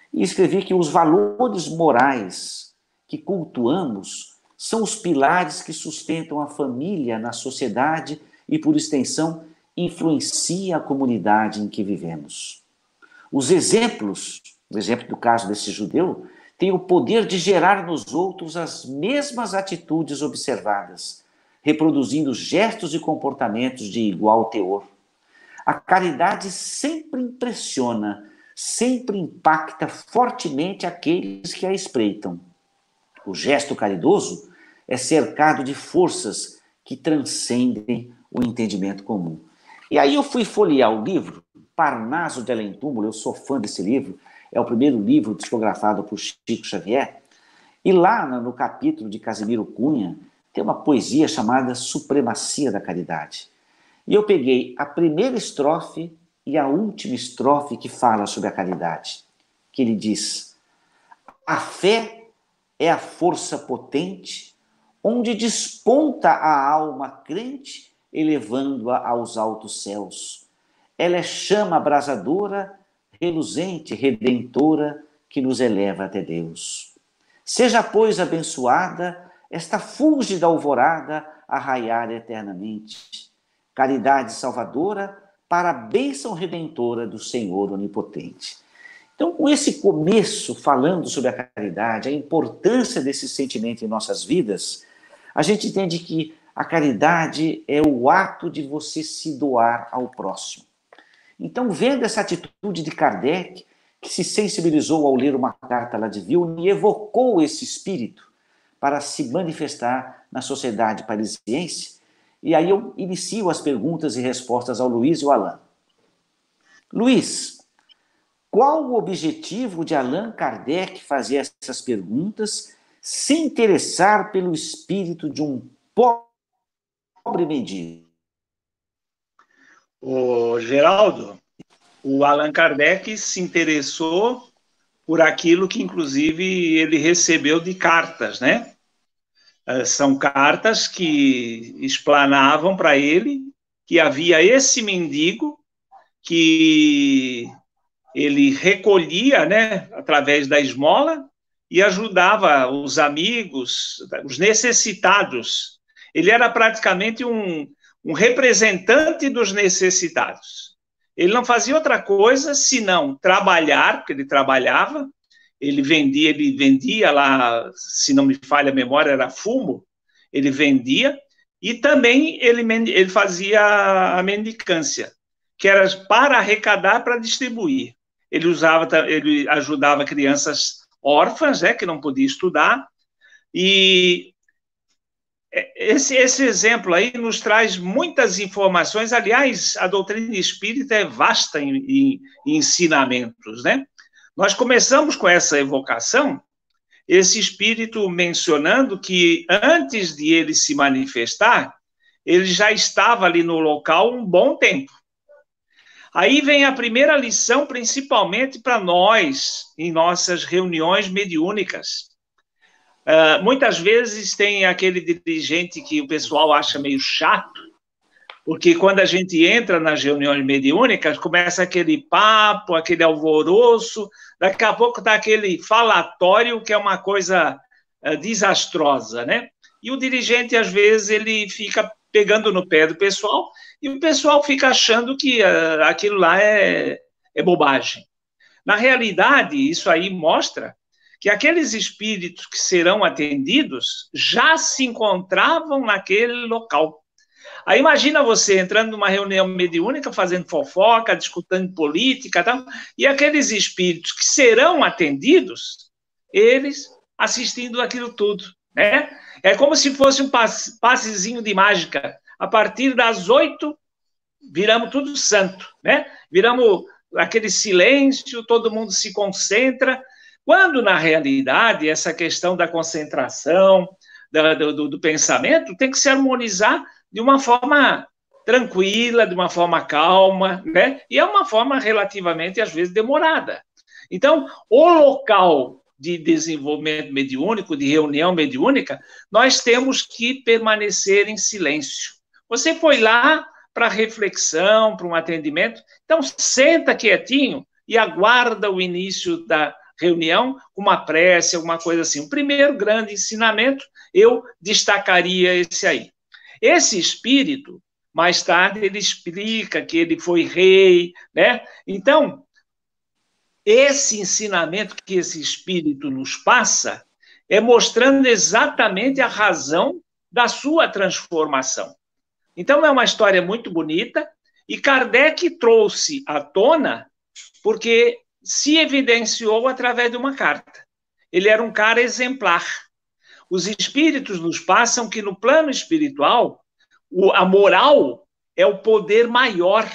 E escrevi que os valores morais que cultuamos são os pilares que sustentam a família na sociedade e, por extensão, influencia a comunidade em que vivemos. Os exemplos, o exemplo do caso desse judeu, tem o poder de gerar nos outros as mesmas atitudes observadas, reproduzindo gestos e comportamentos de igual teor. A caridade sempre impressiona, sempre impacta fortemente aqueles que a espreitam. O gesto caridoso é cercado de forças que transcendem o entendimento comum. E aí eu fui folhear o livro, Parnaso de Além Túmulo, eu sou fã desse livro, é o primeiro livro psicografado por Chico Xavier, e lá no capítulo de Casimiro Cunha tem uma poesia chamada Supremacia da Caridade. E eu peguei a primeira estrofe e a última estrofe que fala sobre a caridade, que ele diz: a fé é a força potente onde desponta a alma crente, elevando-a aos altos céus. Ela é chama abrasadora, reluzente, redentora, que nos eleva até Deus. Seja, pois, abençoada esta fúlgida alvorada a raiar eternamente. Caridade salvadora para a bênção redentora do Senhor onipotente. Então, com esse começo falando sobre a caridade, a importância desse sentimento em nossas vidas, a gente entende que a caridade é o ato de você se doar ao próximo. Então, vendo essa atitude de Kardec, que se sensibilizou ao ler uma carta lá de Vilna e evocou esse espírito para se manifestar na sociedade parisiense, e aí eu inicio as perguntas e respostas ao Luiz e ao Allan. Luiz, qual o objetivo de Allan Kardec fazer essas perguntas, se interessar pelo espírito de um pobre mendigo? Ô, Geraldo, o Allan Kardec se interessou por aquilo que, inclusive, ele recebeu de cartas, né? São cartas que explanavam para ele que havia esse mendigo que ele recolhia, né, através da esmola e ajudava os amigos, os necessitados. Ele era praticamente um representante dos necessitados. Ele não fazia outra coisa senão trabalhar, porque ele trabalhava, ele vendia lá, se não me falha a memória, era fumo, ele vendia, e também ele fazia a mendicância, que era para arrecadar, para distribuir. Ele ajudava crianças órfãs, que não podiam estudar, e esse exemplo aí nos traz muitas informações. Aliás, a doutrina espírita é vasta em ensinamentos, né? Nós começamos com essa evocação, esse espírito mencionando que antes de ele se manifestar, ele já estava ali no local um bom tempo. Aí vem a primeira lição, principalmente para nós, em nossas reuniões mediúnicas. Muitas vezes tem aquele dirigente que o pessoal acha meio chato, porque quando a gente entra nas reuniões mediúnicas, começa aquele papo, aquele alvoroço, daqui a pouco está aquele falatório, que é uma coisa desastrosa, né? E o dirigente, às vezes, ele fica pegando no pé do pessoal, e o pessoal fica achando que aquilo lá é bobagem. Na realidade, isso aí mostra que aqueles espíritos que serão atendidos já se encontravam naquele local. Aí imagina você entrando numa reunião mediúnica, fazendo fofoca, discutindo política, tal, e aqueles espíritos que serão atendidos, eles assistindo aquilo tudo, né? É como se fosse um passezinho de mágica. A partir das 8, viramos tudo santo, né? Viramos aquele silêncio, todo mundo se concentra, quando, na realidade, essa questão da concentração, do pensamento, tem que se harmonizar de uma forma tranquila, de uma forma calma, né? E é uma forma relativamente, às vezes, demorada. Então, o local de desenvolvimento mediúnico, de reunião mediúnica, nós temos que permanecer em silêncio. Você foi lá para reflexão, para um atendimento, então senta quietinho e aguarda o início da reunião com uma prece, alguma coisa assim. O primeiro grande ensinamento, eu destacaria esse aí. Esse espírito, mais tarde, ele explica que ele foi rei, né? Então, esse ensinamento que esse espírito nos passa é mostrando exatamente a razão da sua transformação. Então, é uma história muito bonita, e Kardec trouxe à tona porque se evidenciou através de uma carta. Ele era um cara exemplar. Os espíritos nos passam que no plano espiritual, a moral é o poder maior.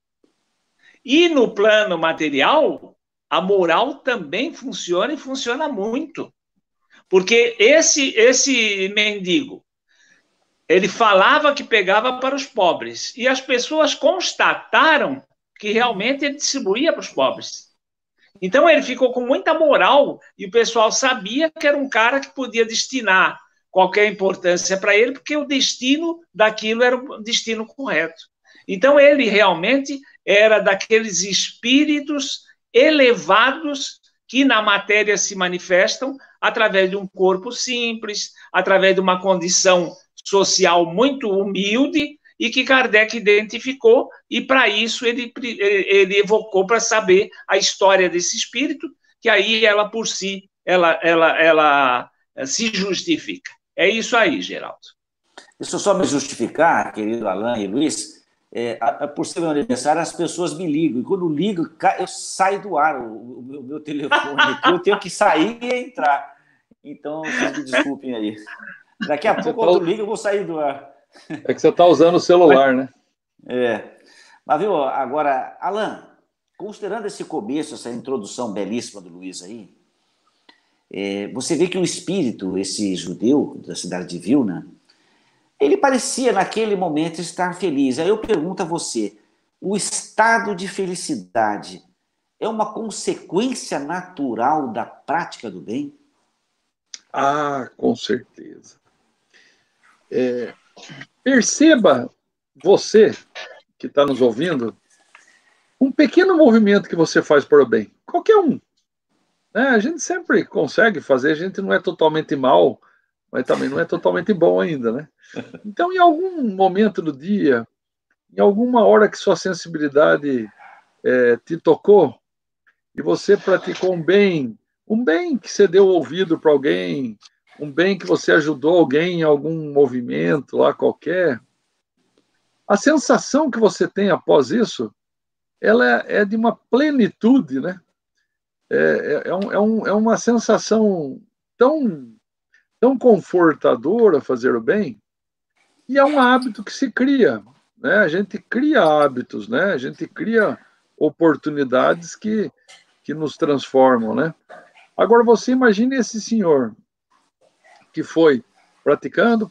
E no plano material, a moral também funciona e funciona muito. Porque esse mendigo, ele falava que pegava para os pobres, e as pessoas constataram que realmente ele distribuía para os pobres. Então ele ficou com muita moral, e o pessoal sabia que era um cara que podia destinar qualquer importância para ele, porque o destino daquilo era o destino correto. Então ele realmente era daqueles espíritos elevados que na matéria se manifestam através de um corpo simples, através de uma condição social muito humilde, e que Kardec identificou, e para isso ele evocou para saber a história desse espírito, que aí ela por si, ela se justifica. É isso aí, Geraldo. Deixa eu só me justificar, querido Alain e Luiz, por ser meu aniversário, as pessoas me ligam, e quando ligo, eu saio do ar, o meu telefone aqui, eu tenho que sair e entrar. Então, vocês me desculpem aí. Daqui a pouco outro liga, eu vou sair do ar. É que você está usando o celular, né? Mas, viu, agora, Alain, considerando esse começo, essa introdução belíssima do Luiz aí, você vê que o espírito, esse judeu da cidade de Vilna, ele parecia, naquele momento, estar feliz. Aí eu pergunto a você, o estado de felicidade é uma consequência natural da prática do bem? Ah, com certeza. Perceba, você que está nos ouvindo, um pequeno movimento que você faz para o bem. Qualquer um. A gente sempre consegue fazer, a gente não é totalmente mal, mas também não é totalmente bom ainda, né? Então, em algum momento do dia, em alguma hora que sua sensibilidade te tocou, e você praticou um bem que você deu ouvido para alguém, um bem que você ajudou alguém em algum movimento lá qualquer, a sensação que você tem após isso, ela é de uma plenitude, né? É uma sensação tão confortadora fazer o bem, e é um hábito que se cria, né? A gente cria hábitos, né? A gente cria oportunidades que nos transformam, né? Agora, você imagine esse senhor que foi praticando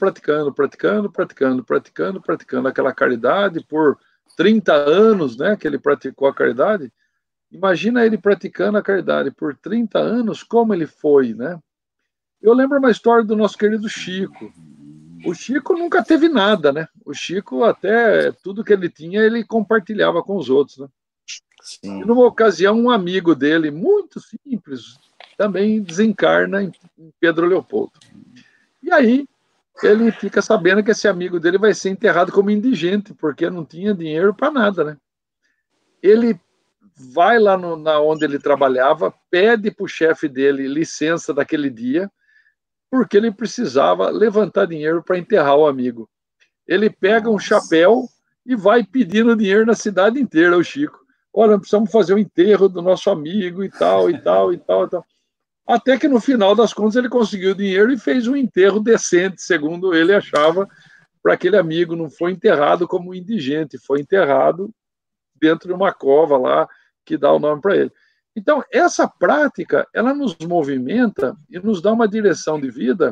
aquela caridade por 30 anos, né, que ele praticou a caridade. Imagina ele praticando a caridade por 30 anos, como ele foi, né? Eu lembro uma história do nosso querido Chico. O Chico nunca teve nada, né? O Chico, até tudo que ele tinha, ele compartilhava com os outros, né? Sim. E numa ocasião, um amigo dele, muito simples, também desencarna em Pedro Leopoldo. E aí, ele fica sabendo que esse amigo dele vai ser enterrado como indigente, porque não tinha dinheiro para nada, né? Ele vai lá onde ele trabalhava, pede para o chefe dele licença daquele dia, porque ele precisava levantar dinheiro para enterrar o amigo. Ele pega um chapéu e vai pedindo dinheiro na cidade inteira, o Chico. Olha, precisamos fazer o enterro do nosso amigo e tal. Até que no final das contas ele conseguiu dinheiro e fez um enterro decente, segundo ele achava, para aquele amigo. Não foi enterrado como indigente, foi enterrado dentro de uma cova lá que dá o nome para ele. Então, essa prática, ela nos movimenta e nos dá uma direção de vida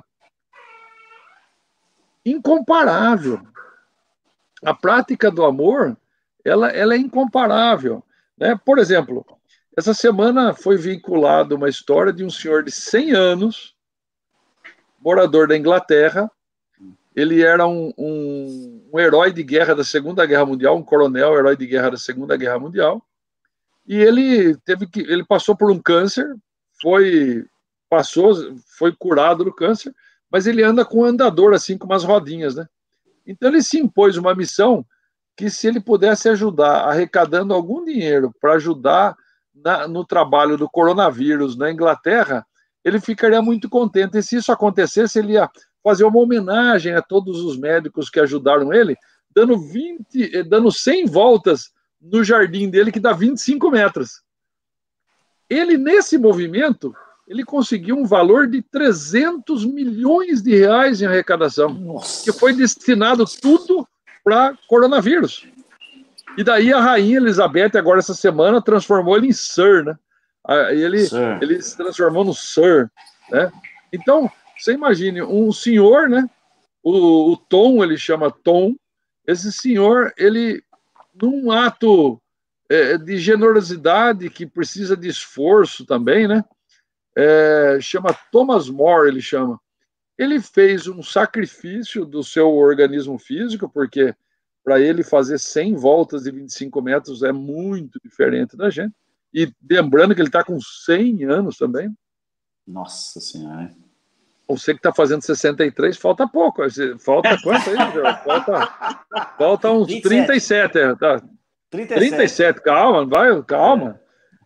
incomparável. A prática do amor, ela é incomparável, né? Por exemplo, essa semana foi vinculada uma história de um senhor de 100 anos, morador da Inglaterra. Ele era um herói de guerra da Segunda Guerra Mundial, um coronel, herói de guerra da Segunda Guerra Mundial. E ele passou por um câncer, foi curado do câncer, mas ele anda com um andador, assim, com umas rodinhas, né? Então ele se impôs uma missão que, se ele pudesse ajudar arrecadando algum dinheiro para ajudar no trabalho do coronavírus na Inglaterra, ele ficaria muito contente. E se isso acontecesse, ele ia fazer uma homenagem a todos os médicos que ajudaram ele, dando 100 voltas no jardim dele, que dá 25 metros. Ele, nesse movimento, ele conseguiu um valor de 300 milhões de reais em arrecadação, Nossa. Que foi destinado tudo para coronavírus. E daí a rainha Elizabeth, agora essa semana, transformou ele em Sir, né? Ele se transformou no Sir, né? Então, você imagine, um senhor, né? O Tom, ele chama Tom. Esse senhor, ele, num ato de generosidade que precisa de esforço também, né? Chama Thomas More, ele chama. Ele fez um sacrifício do seu organismo físico, porque para ele fazer 100 voltas de 25 metros é muito diferente da gente. E lembrando que ele está com 100 anos também. Nossa Senhora. Você que está fazendo 63, falta pouco. Falta quanto aí? Falta uns 37. Tá? 37, calma.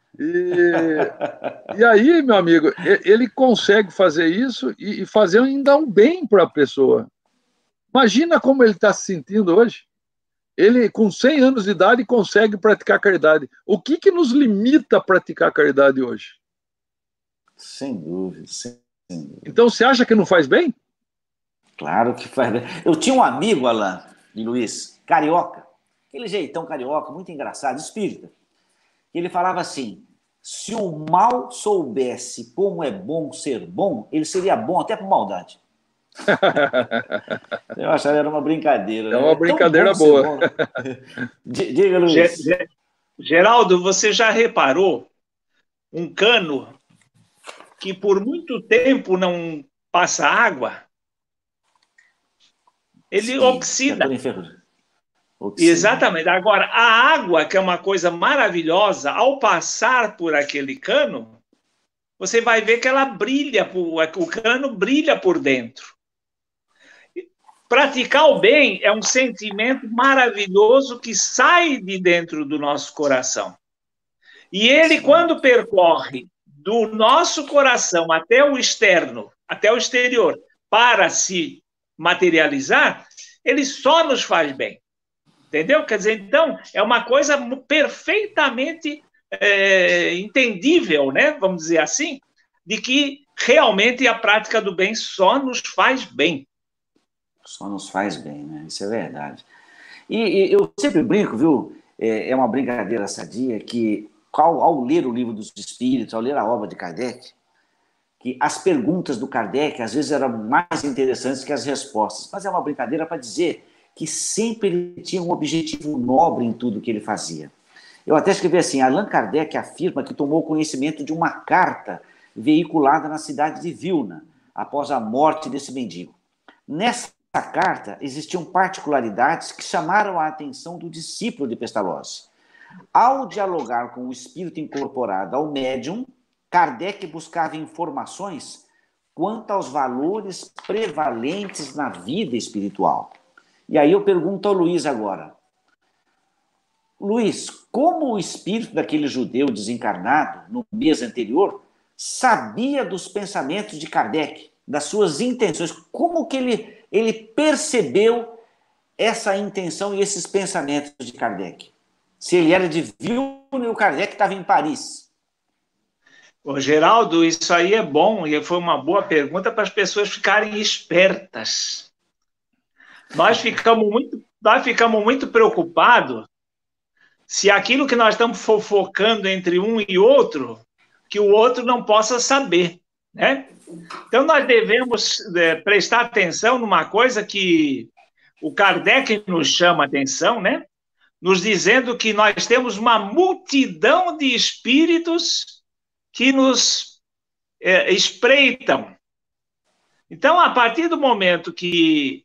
E aí, meu amigo, ele consegue fazer isso e fazer ainda um bem para a pessoa. Imagina como ele está se sentindo hoje. Ele, com 100 anos de idade, consegue praticar caridade. O que nos limita a praticar caridade hoje? Sem dúvida, sem dúvida. Então, você acha que não faz bem? Claro que faz bem. Eu tinha um amigo, Alain e Luiz, carioca, aquele jeitão carioca, muito engraçado, espírita. Ele falava assim: se o mal soubesse como é bom ser bom, ele seria bom até por maldade. Eu achava que era uma brincadeira. É uma brincadeira boa. Diga, Luiz. Geraldo, você já reparou um cano que por muito tempo não passa água? Ele Sim, oxida. Exatamente. Agora, a água, que é uma coisa maravilhosa, ao passar por aquele cano, você vai ver que ela brilha, o cano brilha por dentro. Praticar o bem é um sentimento maravilhoso que sai de dentro do nosso coração. E ele, quando percorre do nosso coração até o externo, até o exterior, para se materializar, ele só nos faz bem. Entendeu? Quer dizer, então, é uma coisa perfeitamente entendível, né? Vamos dizer assim, de que realmente a prática do bem só nos faz bem. Só nos faz bem, né? Isso é verdade. E eu sempre brinco, viu? É uma brincadeira sadia que, ao ler o Livro dos Espíritos, ao ler a obra de Kardec, que as perguntas do Kardec às vezes eram mais interessantes que as respostas. Mas é uma brincadeira para dizer que sempre ele tinha um objetivo nobre em tudo que ele fazia. Eu até escrevi assim: Allan Kardec afirma que tomou conhecimento de uma carta veiculada na cidade de Vilna, após a morte desse mendigo. Nessa carta existiam particularidades que chamaram a atenção do discípulo de Pestalozzi. Ao dialogar com o espírito incorporado ao médium, Kardec buscava informações quanto aos valores prevalentes na vida espiritual. E aí eu pergunto ao Luiz agora: Luiz, como o espírito daquele judeu desencarnado no mês anterior sabia dos pensamentos de Kardec, das suas intenções? Como que ele percebeu essa intenção e esses pensamentos de Kardec? Se ele era de Vilna e o Kardec estava em Paris. Ô, Geraldo, isso aí é bom e foi uma boa pergunta para as pessoas ficarem espertas. Nós ficamos muito preocupados se aquilo que nós estamos fofocando entre um e outro, que o outro não possa saber, né? Então, nós devemos prestar atenção numa coisa que o Kardec nos chama a atenção, né? Nos dizendo que nós temos uma multidão de espíritos que nos espreitam. Então, a partir do momento que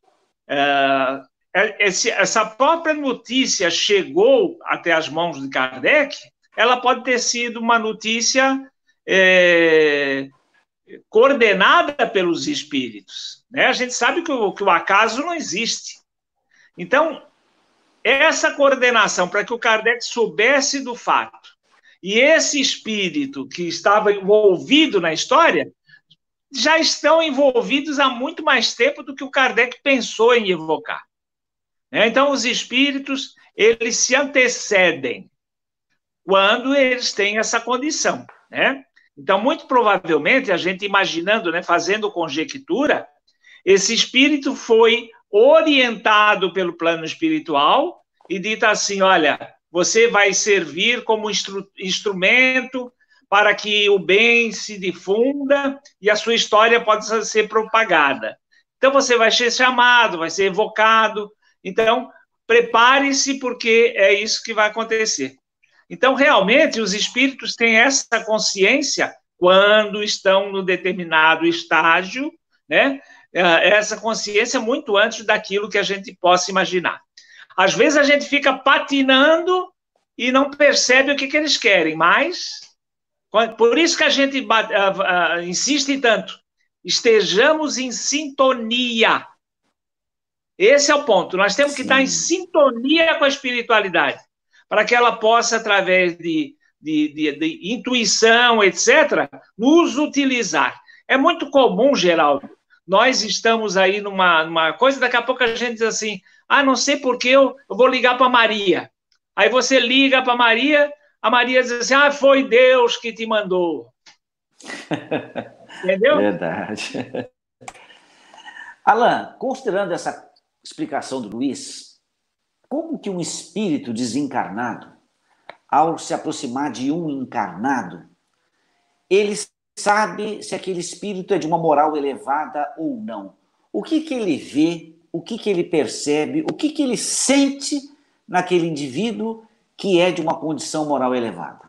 essa própria notícia chegou até as mãos de Kardec, ela pode ter sido uma notícia coordenada pelos espíritos, né? A gente sabe que o acaso não existe. Então, essa coordenação, para que o Kardec soubesse do fato, e esse espírito que estava envolvido na história, já estão envolvidos há muito mais tempo do que o Kardec pensou em evocar. Então, os espíritos, eles se antecedem quando eles têm essa condição, né? Então, muito provavelmente, a gente imaginando, né, fazendo conjectura, esse espírito foi orientado pelo plano espiritual e dito assim, olha, você vai servir como instrumento para que o bem se difunda e a sua história possa ser propagada. Então, você vai ser chamado, vai ser evocado. Então, prepare-se, porque é isso que vai acontecer. Então, realmente, os espíritos têm essa consciência quando estão no determinado estágio, né? Essa consciência muito antes daquilo que a gente possa imaginar. Às vezes, a gente fica patinando e não percebe o que eles querem, mas por isso que a gente insiste tanto. Estejamos em sintonia. Esse é o ponto. Nós temos que estar em sintonia com a espiritualidade, para que ela possa, através de intuição, etc., nos utilizar. É muito comum, Geraldo, nós estamos aí numa coisa, daqui a pouco a gente diz assim, não sei por que eu vou ligar para Maria. Aí você liga para Maria, a Maria diz assim, foi Deus que te mandou. Entendeu? Verdade. Alain, considerando essa explicação do Luiz, como que um espírito desencarnado, ao se aproximar de um encarnado, ele sabe se aquele espírito é de uma moral elevada ou não? O que ele vê, o que ele percebe, o que ele sente naquele indivíduo que é de uma condição moral elevada?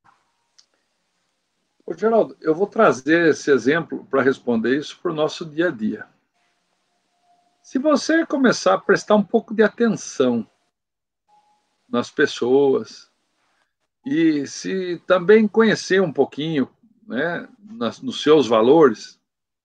Ô, Geraldo, eu vou trazer esse exemplo para responder isso para o nosso dia a dia. Se você começar a prestar um pouco de atenção nas pessoas e se também conhecer um pouquinho, né, nos seus valores,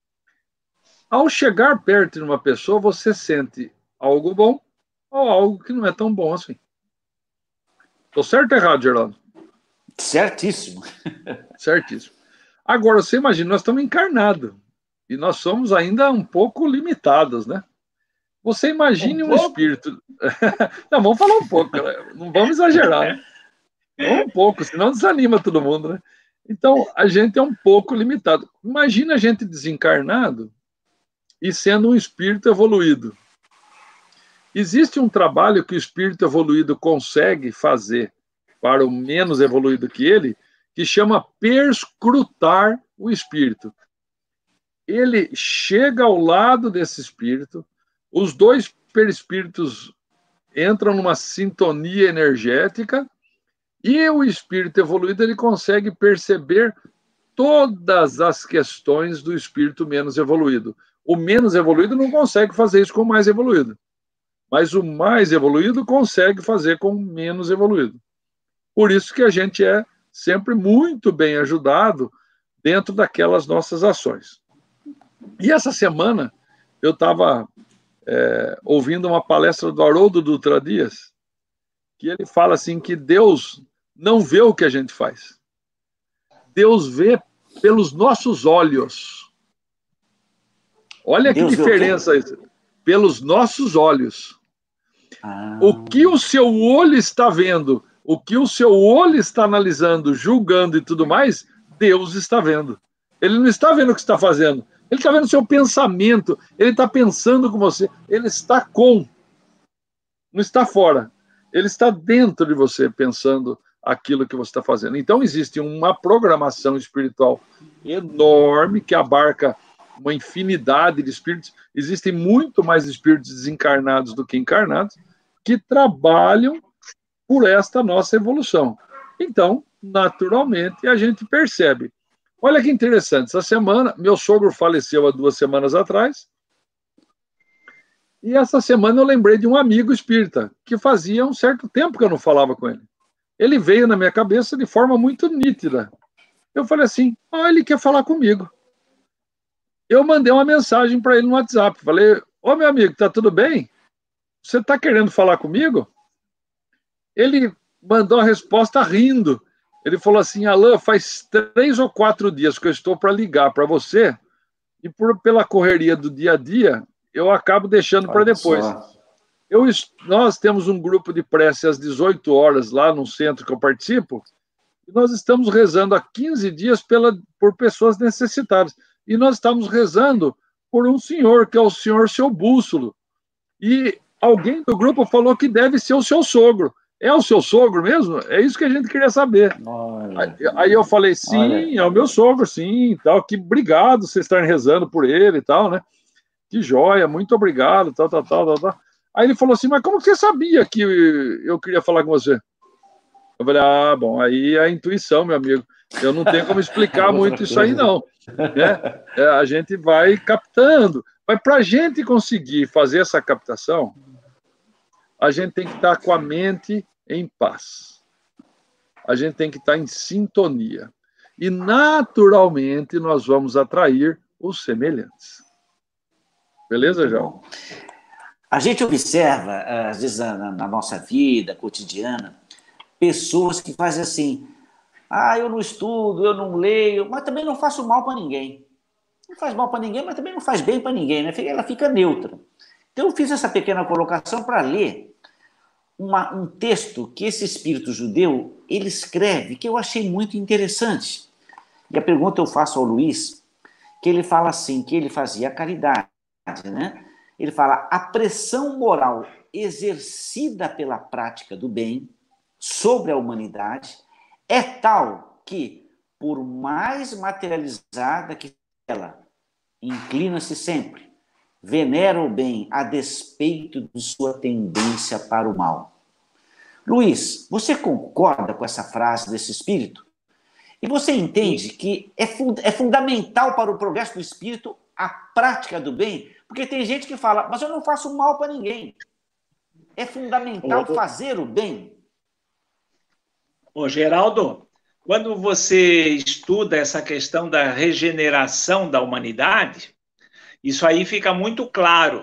ao chegar perto de uma pessoa, você sente algo bom ou algo que não é tão bom assim. Estou certo ou errado, Geraldo? Certíssimo. Certíssimo. Agora, você imagina, nós estamos encarnados e nós somos ainda um pouco limitados, né? Você imagine um espírito... Não, vamos falar um pouco, né? Não vamos exagerar, né? Vamos um pouco, senão desanima todo mundo, né? Então, a gente é um pouco limitado. Imagina a gente desencarnado e sendo um espírito evoluído. Existe um trabalho que o espírito evoluído consegue fazer para o menos evoluído que ele, que chama perscrutar o espírito. Ele chega ao lado desse espírito, os dois perispíritos entram numa sintonia energética e o espírito evoluído ele consegue perceber todas as questões do espírito menos evoluído. O menos evoluído não consegue fazer isso com o mais evoluído, mas o mais evoluído consegue fazer com o menos evoluído. Por isso que a gente é sempre muito bem ajudado dentro daquelas nossas ações. E essa semana eu estava ouvindo uma palestra do Haroldo Dutra Dias, que ele fala assim que Deus não vê o que a gente faz. Deus vê pelos nossos olhos. Olha que diferença isso. Pelos nossos olhos. O que o seu olho está vendo, o que o seu olho está analisando, julgando e tudo mais, Deus está vendo. Ele não está vendo o que está fazendo. Ele está vendo o seu pensamento. Ele está pensando com você. Ele está com. Não está fora. Ele está dentro de você, pensando aquilo que você está fazendo. Então, existe uma programação espiritual enorme que abarca uma infinidade de espíritos. Existem muito mais espíritos desencarnados do que encarnados que trabalham por esta nossa evolução. Então, naturalmente, a gente percebe. Olha que interessante, essa semana, meu sogro faleceu há 2 semanas atrás, e essa semana eu lembrei de um amigo espírita, que fazia um certo tempo que eu não falava com ele. Ele veio na minha cabeça de forma muito nítida. Eu falei assim, ele quer falar comigo. Eu mandei uma mensagem para ele no WhatsApp. Falei, meu amigo, tá tudo bem? Você está querendo falar comigo? Ele mandou a resposta rindo. Ele falou assim, Alain, faz 3 ou 4 dias que eu estou para ligar para você e pela correria do dia a dia, eu acabo deixando para depois. Nós temos um grupo de prece às 18 horas lá no centro que eu participo, e nós estamos rezando há 15 dias por pessoas necessitadas. E nós estamos rezando por um senhor, que é o senhor Seu Bússolo. E alguém do grupo falou que deve ser o seu sogro. É o seu sogro mesmo? É isso que a gente queria saber. Aí eu falei, sim, é o meu sogro, sim, tal, que obrigado vocês estarem rezando por ele e tal, né? Que joia, muito obrigado, tal. Aí ele falou assim, mas como você sabia que eu queria falar com você? Eu falei, bom, aí é a intuição, meu amigo. Eu não tenho como explicar muito isso aí, não. Né? A gente vai captando. Mas para a gente conseguir fazer essa captação, a gente tem que estar com a mente em paz. A gente tem que estar em sintonia. E, naturalmente, nós vamos atrair os semelhantes. Beleza, João? A gente observa, às vezes, na nossa vida cotidiana, pessoas que fazem assim, eu não estudo, eu não leio, mas também não faço mal para ninguém. Não faz mal para ninguém, mas também não faz bem para ninguém, né? Ela fica neutra. Então, eu fiz essa pequena colocação para ler um texto que esse espírito judeu, ele escreve, que eu achei muito interessante. E a pergunta eu faço ao Luiz, que ele fala assim, que ele fazia caridade, né? Ele fala, a pressão moral exercida pela prática do bem sobre a humanidade é tal que, por mais materializada que ela, inclina-se sempre, venera o bem a despeito de sua tendência para o mal. Luiz, você concorda com essa frase desse espírito? E você entende que é fundamental para o progresso do espírito a prática do bem? Porque tem gente que fala, mas eu não faço mal para ninguém. É fundamental fazer o bem. Geraldo, quando você estuda essa questão da regeneração da humanidade, isso aí fica muito claro.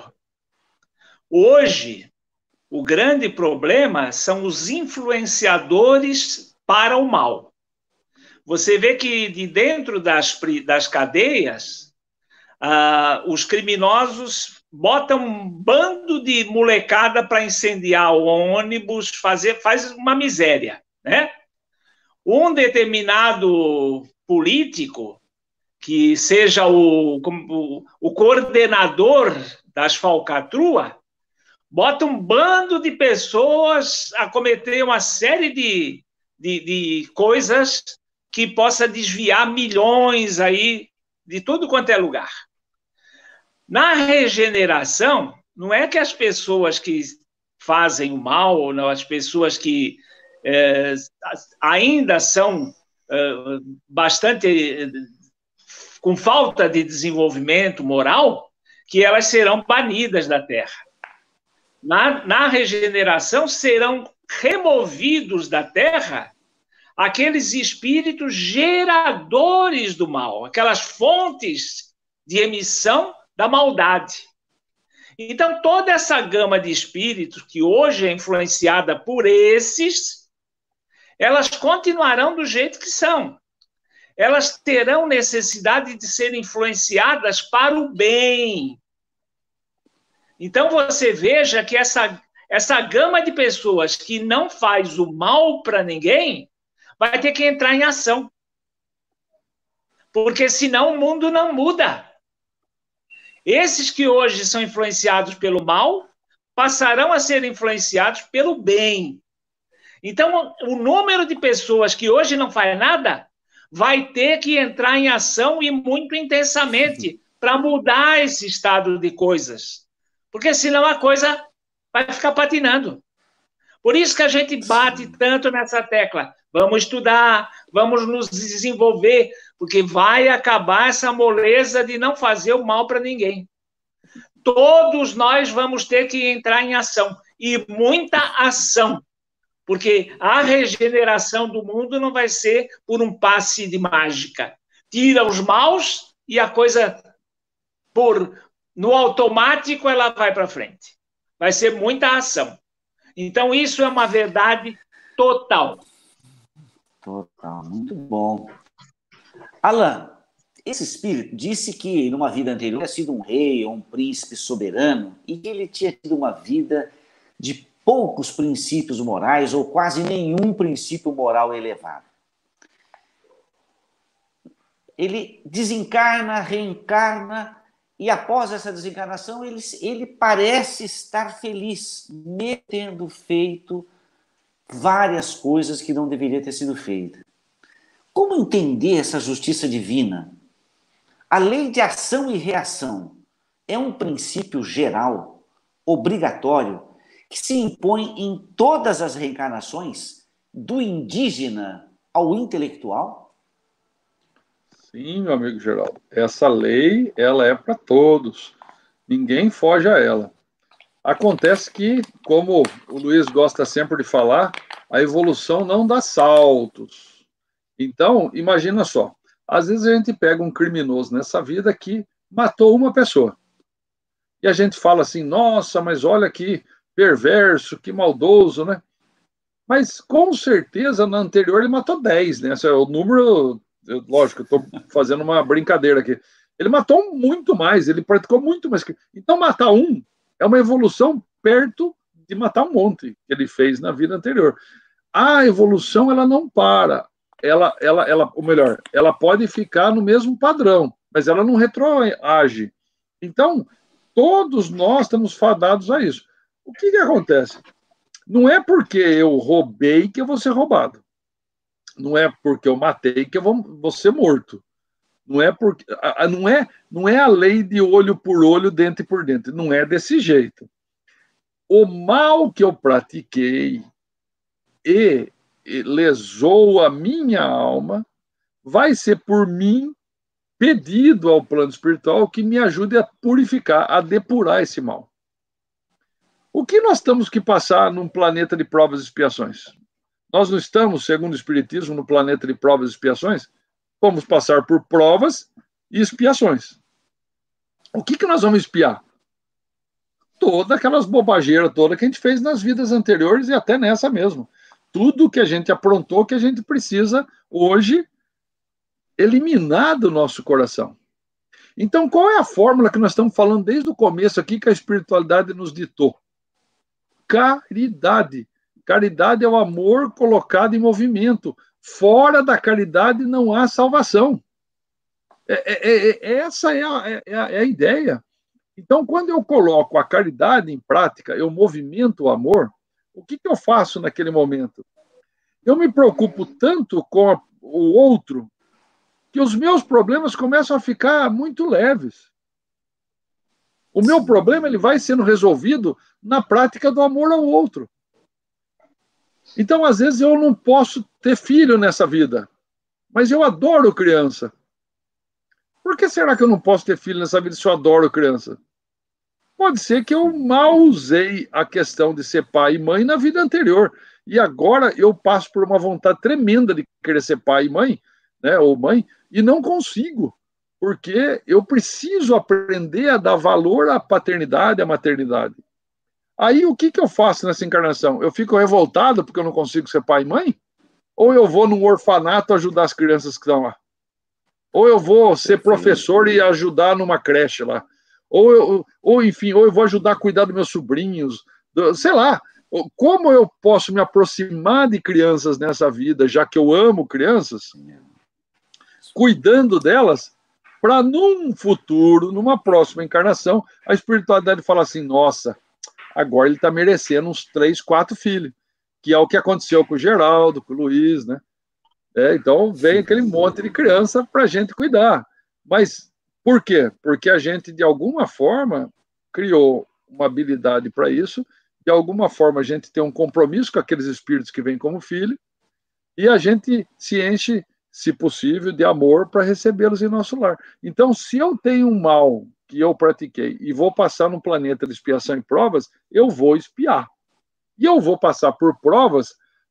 Hoje, o grande problema são os influenciadores para o mal. Você vê que de dentro das cadeias, os criminosos botam um bando de molecada para incendiar o ônibus, faz uma miséria, né? Um determinado político, que seja o coordenador das falcatruas, bota um bando de pessoas a cometer uma série de coisas que possa desviar milhões aí de tudo quanto é lugar. Na regeneração, não é que as pessoas que fazem o mal, ou não, as pessoas que ainda são bastante com falta de desenvolvimento moral, que elas serão banidas da Terra. Na regeneração, serão removidos da Terra aqueles espíritos geradores do mal, aquelas fontes de emissão da maldade. Então, toda essa gama de espíritos que hoje é influenciada por esses, elas continuarão do jeito que são. Elas terão necessidade de serem influenciadas para o bem. Então, você veja que essa gama de pessoas que não faz o mal para ninguém vai ter que entrar em ação. Porque senão o mundo não muda. Esses que hoje são influenciados pelo mal passarão a ser influenciados pelo bem. Então, o número de pessoas que hoje não faz nada vai ter que entrar em ação e muito intensamente para mudar esse estado de coisas. Porque senão a coisa vai ficar patinando. Por isso que a gente bate tanto nessa tecla. Vamos estudar, vamos nos desenvolver, porque vai acabar essa moleza de não fazer o mal para ninguém. Todos nós vamos ter que entrar em ação. E muita ação. Porque a regeneração do mundo não vai ser por um passe de mágica. Tira os maus e a coisa, no automático, ela vai para frente. Vai ser muita ação. Então, isso é uma verdade total. Total, muito bom. Alan, esse espírito disse que numa vida anterior tinha sido um rei ou um príncipe soberano e que ele tinha tido uma vida de poucos princípios morais ou quase nenhum princípio moral elevado. Ele desencarna, reencarna e após essa desencarnação ele parece estar feliz, mesmo tendo feito várias coisas que não deveria ter sido feitas. Como entender essa justiça divina? A lei de ação e reação é um princípio geral, obrigatório, que se impõe em todas as reencarnações, do indígena ao intelectual? Sim, meu amigo Geraldo. Essa lei, ela é para todos. Ninguém foge a ela. Acontece que, como o Luiz gosta sempre de falar, a evolução não dá saltos. Então, imagina só. Às vezes a gente pega um criminoso nessa vida que matou uma pessoa. E a gente fala assim, nossa, mas olha que perverso, que maldoso, né? Mas com certeza na anterior ele matou 10, né? Esse é o número, lógico, eu estou fazendo uma brincadeira aqui. Ele matou muito mais, ele praticou muito mais. Então matar um é uma evolução perto de matar um monte que ele fez na vida anterior. A evolução, ela não para. Ou melhor, ela pode ficar no mesmo padrão, mas ela não retroage. Então, todos nós estamos fadados a isso. O que acontece? Não é porque eu roubei que eu vou ser roubado. Não é porque eu matei que eu vou ser morto. Não é a lei de olho por olho, dente por dente. Não é desse jeito. O mal que eu pratiquei e lesou a minha alma vai ser por mim pedido ao plano espiritual que me ajude a purificar, a depurar esse mal. O que nós temos que passar num planeta de provas e expiações? Nós não estamos, segundo o Espiritismo, no planeta de provas e expiações? Vamos passar por provas e expiações. O que nós vamos expiar? Todas aquelas bobageiras todas que a gente fez nas vidas anteriores e até nessa mesmo. Tudo que a gente aprontou que a gente precisa hoje eliminar do nosso coração. Então, qual é a fórmula que nós estamos falando desde o começo aqui que a espiritualidade nos ditou? Caridade. Caridade é o amor colocado em movimento. Fora da caridade não há salvação. Essa é a ideia. Então, quando eu coloco a caridade em prática, eu movimento o amor, o que eu faço naquele momento? Eu me preocupo tanto com o outro que os meus problemas começam a ficar muito leves. O meu problema ele vai sendo resolvido na prática do amor ao outro. Então, às vezes, eu não posso ter filho nessa vida, mas eu adoro criança. Por que será que eu não posso ter filho nessa vida se eu adoro criança? Pode ser que eu mal usei a questão de ser pai e mãe na vida anterior. E agora eu passo por uma vontade tremenda de querer ser pai e mãe, né, ou mãe, e não consigo. Porque eu preciso aprender a dar valor à paternidade, à maternidade. Aí o que eu faço nessa encarnação? Eu fico revoltado porque eu não consigo ser pai e mãe? Ou eu vou num orfanato ajudar as crianças que estão lá? Ou eu vou ser professor e ajudar numa creche lá? Enfim, ou eu vou ajudar a cuidar dos meus sobrinhos, sei lá. Como eu posso me aproximar de crianças nessa vida, já que eu amo crianças, cuidando delas, para num futuro, numa próxima encarnação, a espiritualidade fala assim, nossa, agora ele está merecendo uns 3, 4 filhos, que é o que aconteceu com o Geraldo, com o Luiz, né? Então vem aquele monte de criança para a gente cuidar. Mas por quê? Porque a gente, de alguma forma, criou uma habilidade para isso, de alguma forma a gente tem um compromisso com aqueles espíritos que vêm como filho, e a gente se enche, se possível, de amor para recebê-los em nosso lar. Então, se eu tenho um mal que eu pratiquei e vou passar num planeta de expiação e provas, eu vou expiar. E eu vou passar por provas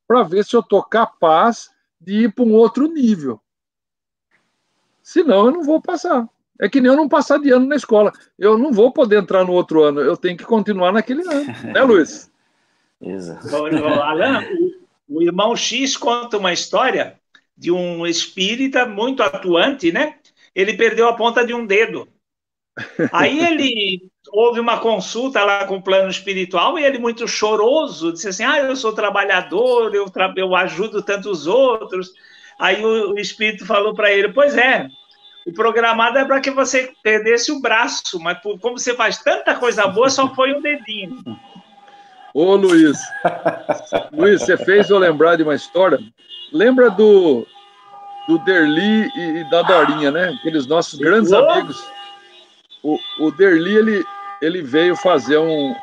para ver se eu estou capaz de ir para um outro nível. Senão eu não vou passar. É que nem eu não passar de ano na escola. Eu não vou poder entrar no outro ano, eu tenho que continuar naquele ano. Né, Luiz? Exato. Alan, o irmão X conta uma história de um espírita muito atuante, né? Ele perdeu a ponta de um dedo. Aí ele houve uma consulta lá com o plano espiritual e ele, muito choroso, disse assim: eu sou trabalhador, eu ajudo tantos outros. Aí o espírito falou para ele: pois é, o programado é para que você perdesse o braço, mas como você faz tanta coisa boa, só foi um dedinho. Ô, Luiz, você fez eu lembrar de uma história. Lembra do Derli e da Dorinha, né? Aqueles nossos grandes amigos. O Derli, ele veio fazer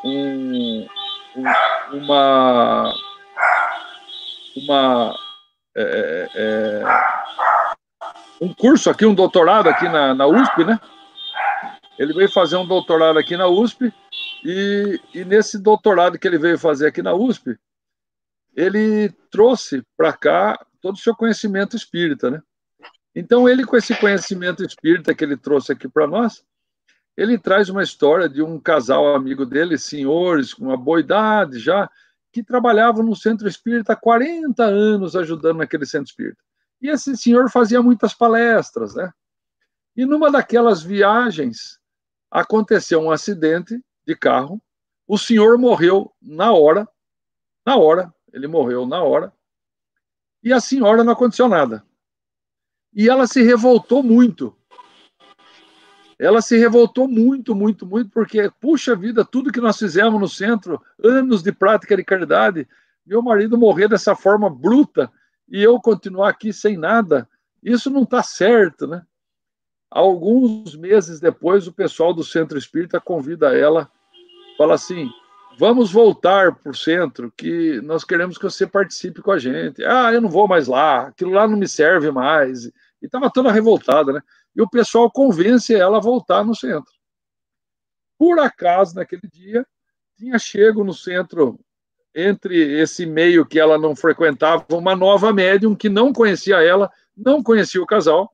um curso aqui, um doutorado aqui na USP, né? Ele veio fazer um doutorado aqui na USP e nesse doutorado que ele veio fazer aqui na USP, ele trouxe para cá todo o seu conhecimento espírita, né? Então, ele, com esse conhecimento espírita que ele trouxe aqui para nós, ele traz uma história de um casal amigo dele, senhores, com uma boa idade já, que trabalhavam no centro espírita há 40 anos ajudando naquele centro espírita. E esse senhor fazia muitas palestras, né? E numa daquelas viagens, aconteceu um acidente de carro, o senhor morreu na hora, ele morreu na hora, e a senhora não aconteceu nada. E ela se revoltou muito. Ela se revoltou muito, muito, muito, porque, puxa vida, tudo que nós fizemos no centro, anos de prática de caridade, meu marido morrer dessa forma bruta e eu continuar aqui sem nada, isso não está certo, né? Alguns meses depois, o pessoal do Centro Espírita convida ela, fala assim: vamos voltar para o centro, que nós queremos que você participe com a gente. Eu não vou mais lá, aquilo lá não me serve mais. E estava toda revoltada, né? E o pessoal convence ela a voltar no centro. Por acaso, naquele dia, tinha chego no centro, entre esse meio que ela não frequentava, uma nova médium que não conhecia ela, não conhecia o casal.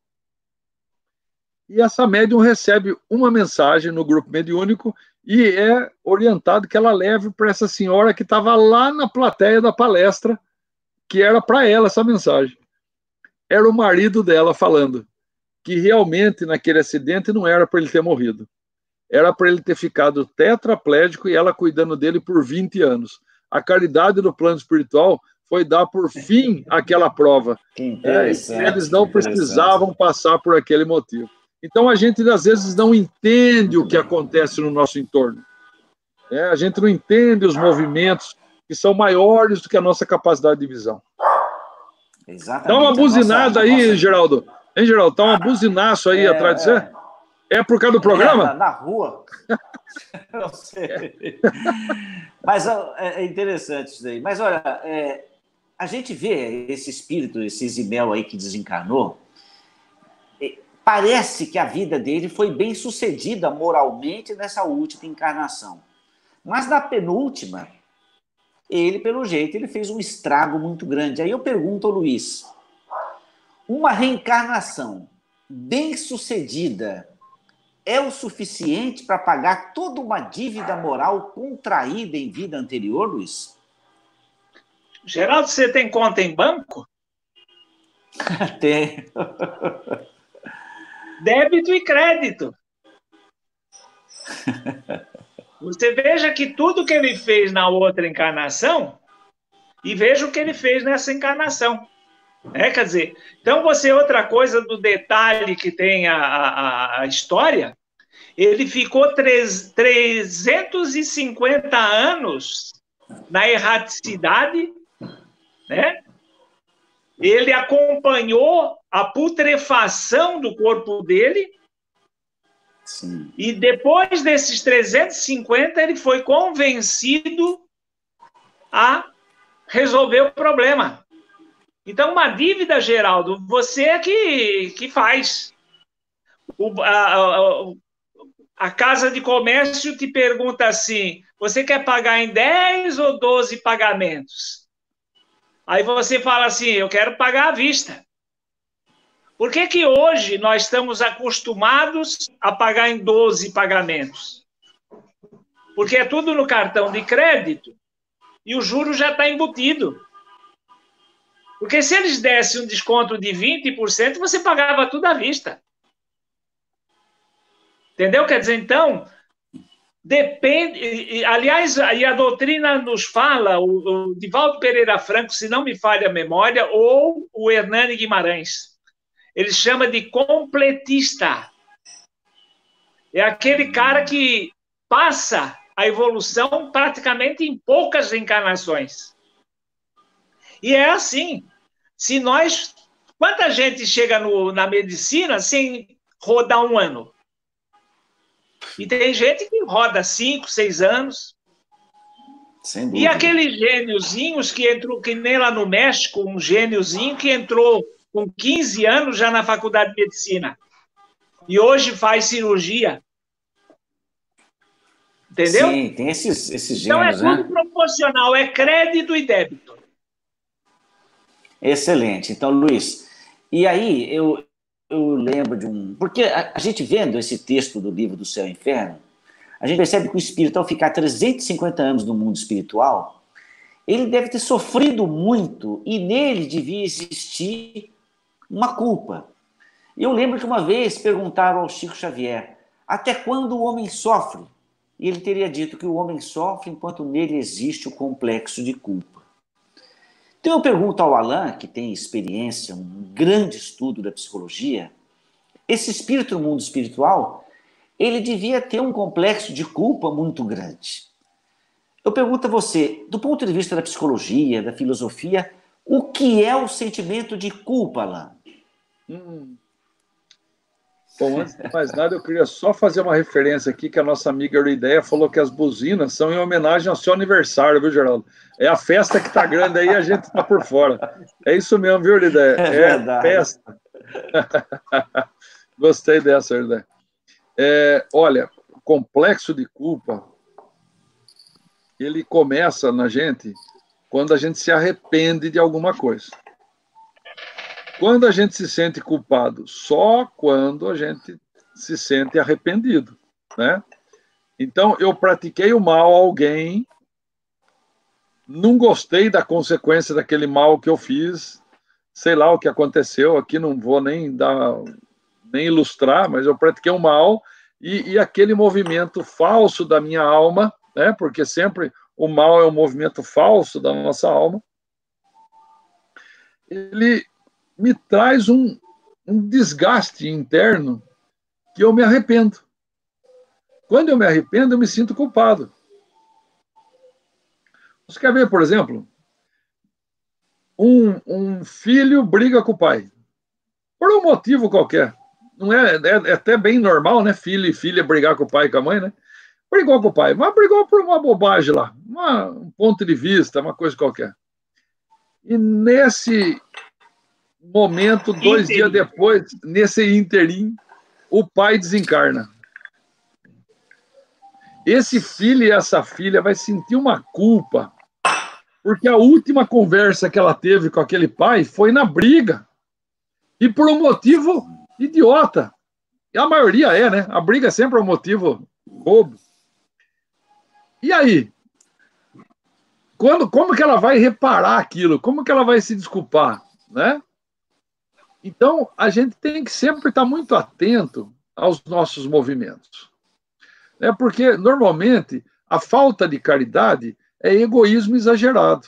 E essa médium recebe uma mensagem no grupo mediúnico e é orientado que ela leve para essa senhora que estava lá na plateia da palestra, que era para ela essa mensagem. Era o marido dela falando que realmente naquele acidente não era para ele ter morrido. Era para ele ter ficado tetraplégico e ela cuidando dele por 20 anos. A caridade do plano espiritual foi dar por fim àquela prova. Eles não precisavam passar por aquele motivo. Então, a gente, às vezes, não entende o que acontece no nosso entorno. A gente não entende os movimentos que são maiores do que a nossa capacidade de visão. Exatamente. Dá uma buzinada aí, Geraldo. Hein, Geraldo? Tá uma buzinaço aí atrás de você? É por causa do programa? Na rua. Não sei. Mas é interessante isso daí. Mas, olha, a gente vê esse espírito, esse Isimel aí que desencarnou, parece que a vida dele foi bem sucedida moralmente nessa última encarnação. Mas na penúltima, ele, pelo jeito, ele fez um estrago muito grande. Aí eu pergunto ao Luiz, uma reencarnação bem sucedida é o suficiente para pagar toda uma dívida moral contraída em vida anterior, Luiz? Geraldo, você tem conta em banco? Tem. Débito e crédito. Você veja que tudo que ele fez na outra encarnação e veja o que ele fez nessa encarnação. Quer dizer, então outra coisa do detalhe que tem a história, ele ficou 350 anos na erraticidade, né? Ele acompanhou a putrefação do corpo dele. Sim. E depois desses 350, ele foi convencido a resolver o problema. Então, uma dívida, Geraldo, você é que faz. A Casa de Comércio te pergunta assim, você quer pagar em 10 ou 12 pagamentos? Aí você fala assim, eu quero pagar à vista. Por que que hoje nós estamos acostumados a pagar em 12 pagamentos? Porque é tudo no cartão de crédito e o juro já está embutido. Porque se eles dessem um desconto de 20%, você pagava tudo à vista. Entendeu? Quer dizer, então, depende... Aliás, aí a doutrina nos fala, o Divaldo Pereira Franco, se não me falha a memória, ou o Hernani Guimarães, ele chama de completista. É aquele cara que passa a evolução praticamente em poucas encarnações. E é assim. Se nós... Quanta gente chega na medicina sem rodar um ano? E tem gente que roda 5, 6 anos. Sem dúvida. E aqueles gêniozinhos que entrou, que nem lá no México, um gêniozinho que entrou com 15 anos já na faculdade de medicina. E hoje faz cirurgia. Entendeu? Sim, tem esses então gênios, é tudo proporcional, é crédito e débito. Excelente. Então, Luiz, e aí eu lembro de um... Porque a gente vendo esse texto do livro do Céu e Inferno, a gente percebe que o espírito, ao ficar 350 anos no mundo espiritual, ele deve ter sofrido muito e nele devia existir uma culpa. Eu lembro que uma vez perguntaram ao Chico Xavier, até quando o homem sofre? E ele teria dito que o homem sofre enquanto nele existe o complexo de culpa. Então eu pergunto ao Alain, que tem experiência, um grande estudo da psicologia, esse espírito no mundo espiritual, ele devia ter um complexo de culpa muito grande. Eu pergunto a você, do ponto de vista da psicologia, da filosofia, o que é o sentimento de culpa, Alain? Bom, antes de mais nada, eu queria só fazer uma referência aqui, que a nossa amiga Eurideia falou que as buzinas são em homenagem ao seu aniversário, viu, Geraldo? É a festa que está grande aí, a gente está por fora. É isso mesmo, viu, Eurideia? É verdade. Festa. Gostei dessa, Eurideia. Olha, o complexo de culpa, ele começa na gente quando a gente se arrepende de alguma coisa. Quando a gente se sente culpado? Só quando a gente se sente arrependido, né? Então, eu pratiquei o mal a alguém, não gostei da consequência daquele mal que eu fiz, sei lá o que aconteceu, aqui não vou nem ilustrar, mas eu pratiquei um mal e aquele movimento falso da minha alma, né? Porque sempre o mal é um movimento falso da nossa alma, ele me traz um desgaste interno que eu me arrependo. Quando eu me arrependo, eu me sinto culpado. Você quer ver, por exemplo, um filho briga com o pai, por um motivo qualquer. Não é até bem normal, né? Filho e filha brigar com o pai e com a mãe, né? Brigou com o pai, mas brigou por uma bobagem lá, um ponto de vista, uma coisa qualquer. E nesse momento, 2 dias depois, nesse interim, o pai desencarna. Esse filho e essa filha vai sentir uma culpa, porque a última conversa que ela teve com aquele pai foi na briga, e por um motivo idiota. E a maioria né? A briga sempre é um motivo bobo. E aí? Como que ela vai reparar aquilo? Como que ela vai se desculpar, né? Então, a gente tem que sempre estar muito atento aos nossos movimentos. Porque, normalmente, a falta de caridade é egoísmo exagerado.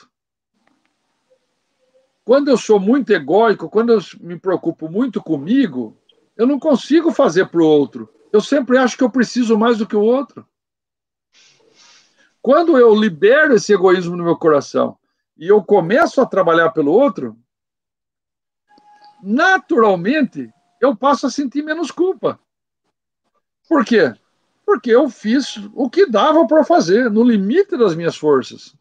Quando eu sou muito egóico, quando eu me preocupo muito comigo, eu não consigo fazer para o outro. Eu sempre acho que eu preciso mais do que o outro. Quando eu libero esse egoísmo no meu coração e eu começo a trabalhar pelo outro, naturalmente, eu passo a sentir menos culpa. Por quê? Porque eu fiz o que dava para fazer, no limite das minhas forças.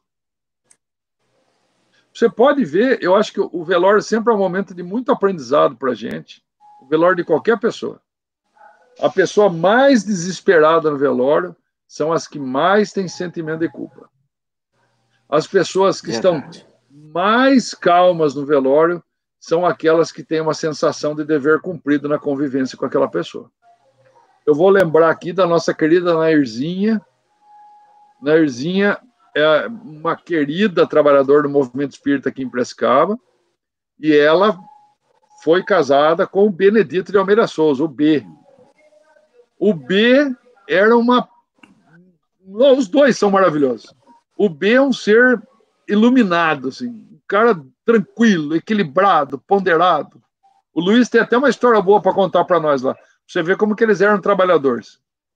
Você pode ver, eu acho que o velório sempre é um momento de muito aprendizado para a gente, o velório de qualquer pessoa. A pessoa mais desesperada no velório são as que mais têm sentimento de culpa. As pessoas que estão mais calmas no velório são aquelas que têm uma sensação de dever cumprido na convivência com aquela pessoa. Eu vou lembrar aqui da nossa querida Nairzinha. Nairzinha é uma querida trabalhadora do movimento espírita aqui em Piracicaba, e ela foi casada com o Benedito de Almeida Souza, o B. O B era uma... Os dois são maravilhosos. O B é um ser iluminado, assim, um cara tranquilo, equilibrado, ponderado. O Luiz tem até uma história boa para contar para nós lá. Você vê como que eles eram trabalhadores.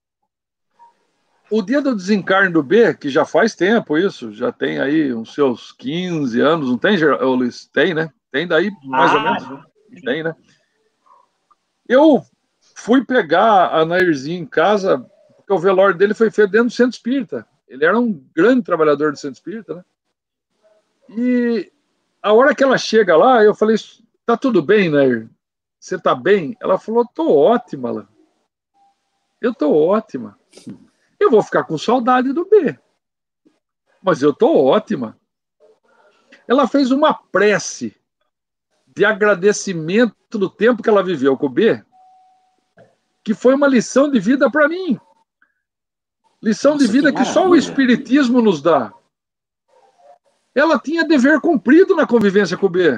O dia do desencarne do B, que já faz tempo isso, já tem aí uns seus 15 anos, não tem, Luiz? Tem, né? Tem daí, mais ou menos? Tem, né? Eu fui pegar a Nairzinha em casa, porque o velório dele foi feito dentro do centro espírita. Ele era um grande trabalhador do centro espírita, né? E a hora que ela chega lá, eu falei, tá tudo bem, Nair? Você tá bem? Ela falou, tô ótima, lá. Eu tô ótima. Eu vou ficar com saudade do B. Mas eu tô ótima. Ela fez uma prece de agradecimento do tempo que ela viveu com o B, que foi uma lição de vida para mim. Lição de vida que só o Espiritismo nos dá. Ela tinha dever cumprido na convivência com o B.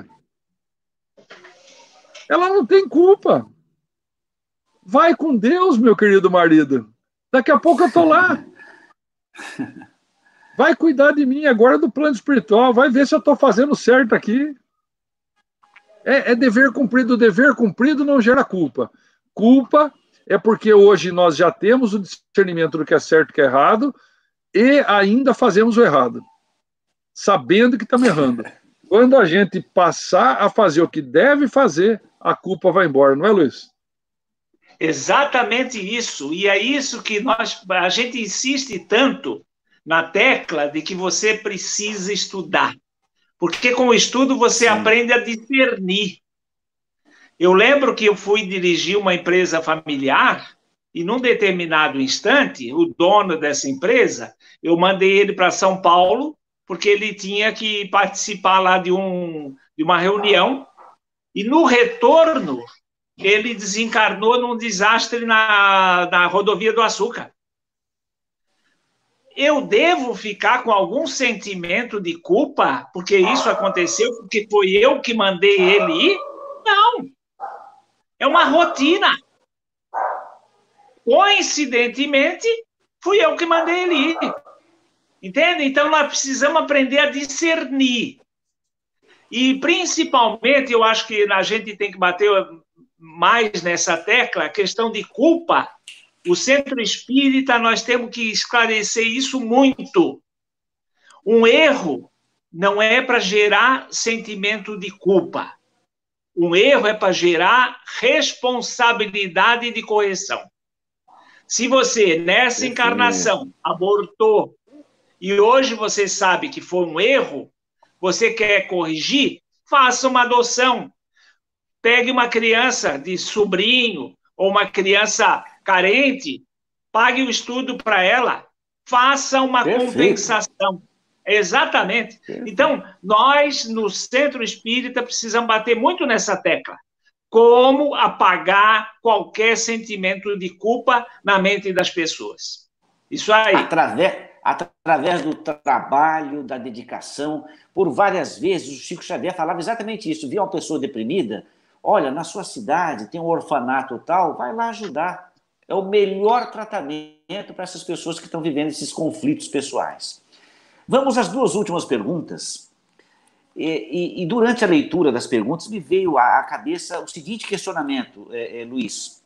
Ela não tem culpa. Vai com Deus, meu querido marido. Daqui a pouco eu tô lá. Vai cuidar de mim agora do plano espiritual. Vai ver se eu tô fazendo certo aqui. É dever cumprido. Dever cumprido não gera culpa. Culpa é porque hoje nós já temos o discernimento do que é certo e que é errado e ainda fazemos o errado, sabendo que estamos errando. Quando a gente passar a fazer o que deve fazer, a culpa vai embora, não é, Luiz? Exatamente isso. E é isso que a gente insiste tanto na tecla de que você precisa estudar. Porque com o estudo você aprende a discernir. Eu lembro que eu fui dirigir uma empresa familiar e num determinado instante, o dono dessa empresa, eu mandei ele para São Paulo porque ele tinha que participar lá de uma reunião e no retorno ele desencarnou num desastre na rodovia do Açúcar. Eu devo ficar com algum sentimento de culpa porque isso aconteceu, porque foi eu que mandei ele ir? Não. É uma rotina. Coincidentemente, fui eu que mandei ele ir. Entende? Então, nós precisamos aprender a discernir. E, principalmente, eu acho que a gente tem que bater mais nessa tecla, a questão de culpa. O centro espírita, nós temos que esclarecer isso muito. Um erro não é para gerar sentimento de culpa. Um erro é para gerar responsabilidade de correção. Se você, nessa encarnação, abortou e hoje você sabe que foi um erro, você quer corrigir, faça uma adoção. Pegue uma criança de sobrinho ou uma criança carente, pague o estudo para ela, faça uma compensação. Exatamente. Então, nós, no Centro Espírita, precisamos bater muito nessa tecla. Como apagar qualquer sentimento de culpa na mente das pessoas. Isso aí. Através do trabalho, da dedicação, por várias vezes o Chico Xavier falava exatamente isso. Via uma pessoa deprimida, olha, na sua cidade tem um orfanato tal, vai lá ajudar. É o melhor tratamento para essas pessoas que estão vivendo esses conflitos pessoais. Vamos às duas últimas perguntas. E durante a leitura das perguntas me veio à cabeça o seguinte questionamento, Luiz.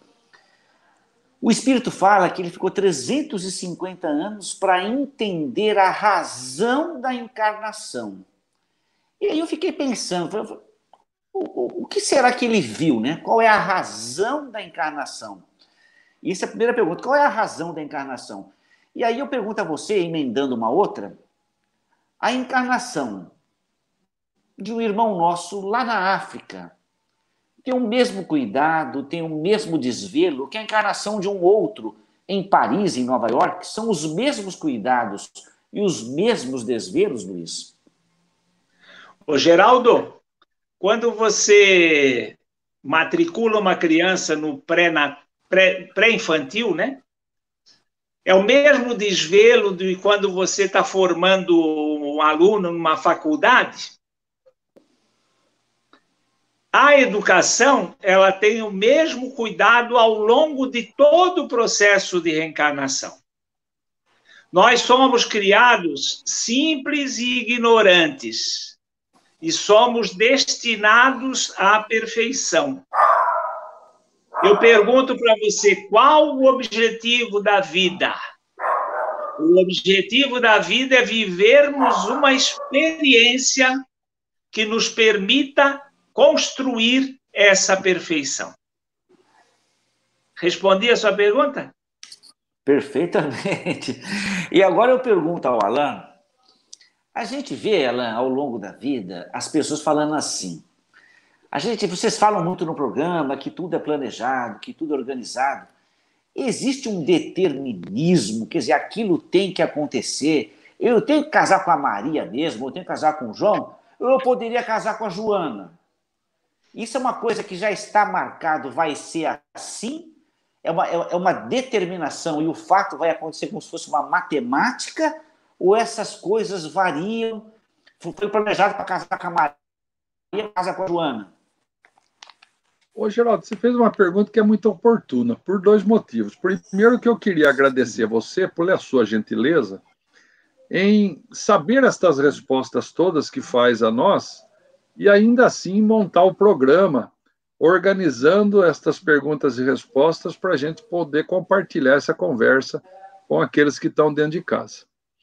O Espírito fala que ele ficou 350 anos para entender a razão da encarnação. E aí eu fiquei pensando, o que será que ele viu, né? Qual é a razão da encarnação? E essa é a primeira pergunta, qual é a razão da encarnação? E aí eu pergunto a você, emendando uma outra, a encarnação de um irmão nosso lá na África tem o mesmo cuidado, tem o mesmo desvelo que a encarnação de um outro em Paris, em Nova York? São os mesmos cuidados e os mesmos desvelos, Luiz? Ô, Geraldo, quando você matricula uma criança no pré-infantil, né? É o mesmo desvelo de quando você está formando um aluno numa faculdade? A educação, ela tem o mesmo cuidado ao longo de todo o processo de reencarnação. Nós somos criados simples e ignorantes e somos destinados à perfeição. Eu pergunto para você, qual o objetivo da vida? O objetivo da vida é vivermos uma experiência que nos permita construir essa perfeição. Respondi a sua pergunta? Perfeitamente. E agora eu pergunto ao Alain, a gente vê, Alain, ao longo da vida, as pessoas falando assim, vocês falam muito no programa que tudo é planejado, que tudo é organizado. Existe um determinismo, quer dizer, aquilo tem que acontecer. Eu tenho que casar com a Maria mesmo, eu tenho que casar com o João, eu poderia casar com a Joana. Isso é uma coisa que já está marcado, vai ser assim? É uma determinação e o fato vai acontecer como se fosse uma matemática? Ou essas coisas variam? Foi planejado para casar com a Maria, casar com a Joana? Ô, Geraldo, você fez uma pergunta que é muito oportuna, por dois motivos. Primeiro, que eu queria agradecer a você por a sua gentileza em saber estas respostas todas que faz a nós e ainda assim montar o programa, organizando estas perguntas e respostas para a gente poder compartilhar essa conversa com aqueles que estão dentro de casa.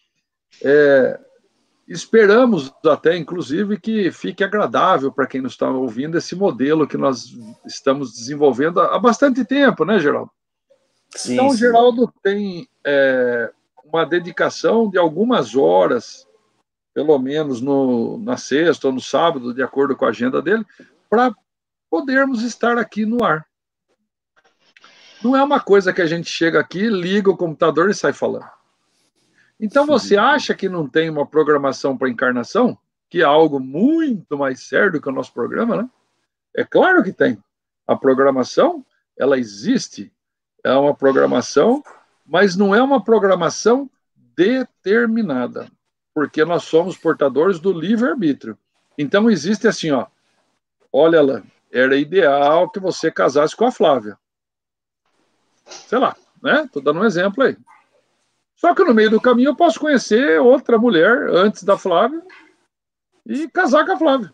Esperamos até, inclusive, que fique agradável para quem nos está ouvindo esse modelo que nós estamos desenvolvendo há bastante tempo, né, Geraldo? Sim, então, o Geraldo tem uma dedicação de algumas horas, pelo menos na sexta ou no sábado, de acordo com a agenda dele, para podermos estar aqui no ar. Não é uma coisa que a gente chega aqui, liga o computador e sai falando. Então, você acha que não tem uma programação para encarnação, que é algo muito mais sério que o nosso programa, né? É claro que tem. A programação, ela existe. É uma programação, mas não é uma programação determinada, porque nós somos portadores do livre-arbítrio. Então, existe assim, ó, olha lá, era ideal que você casasse com a Flávia. Sei lá, né? Estou dando um exemplo aí. Só que no meio do caminho eu posso conhecer outra mulher antes da Flávia e casar com a Flávia.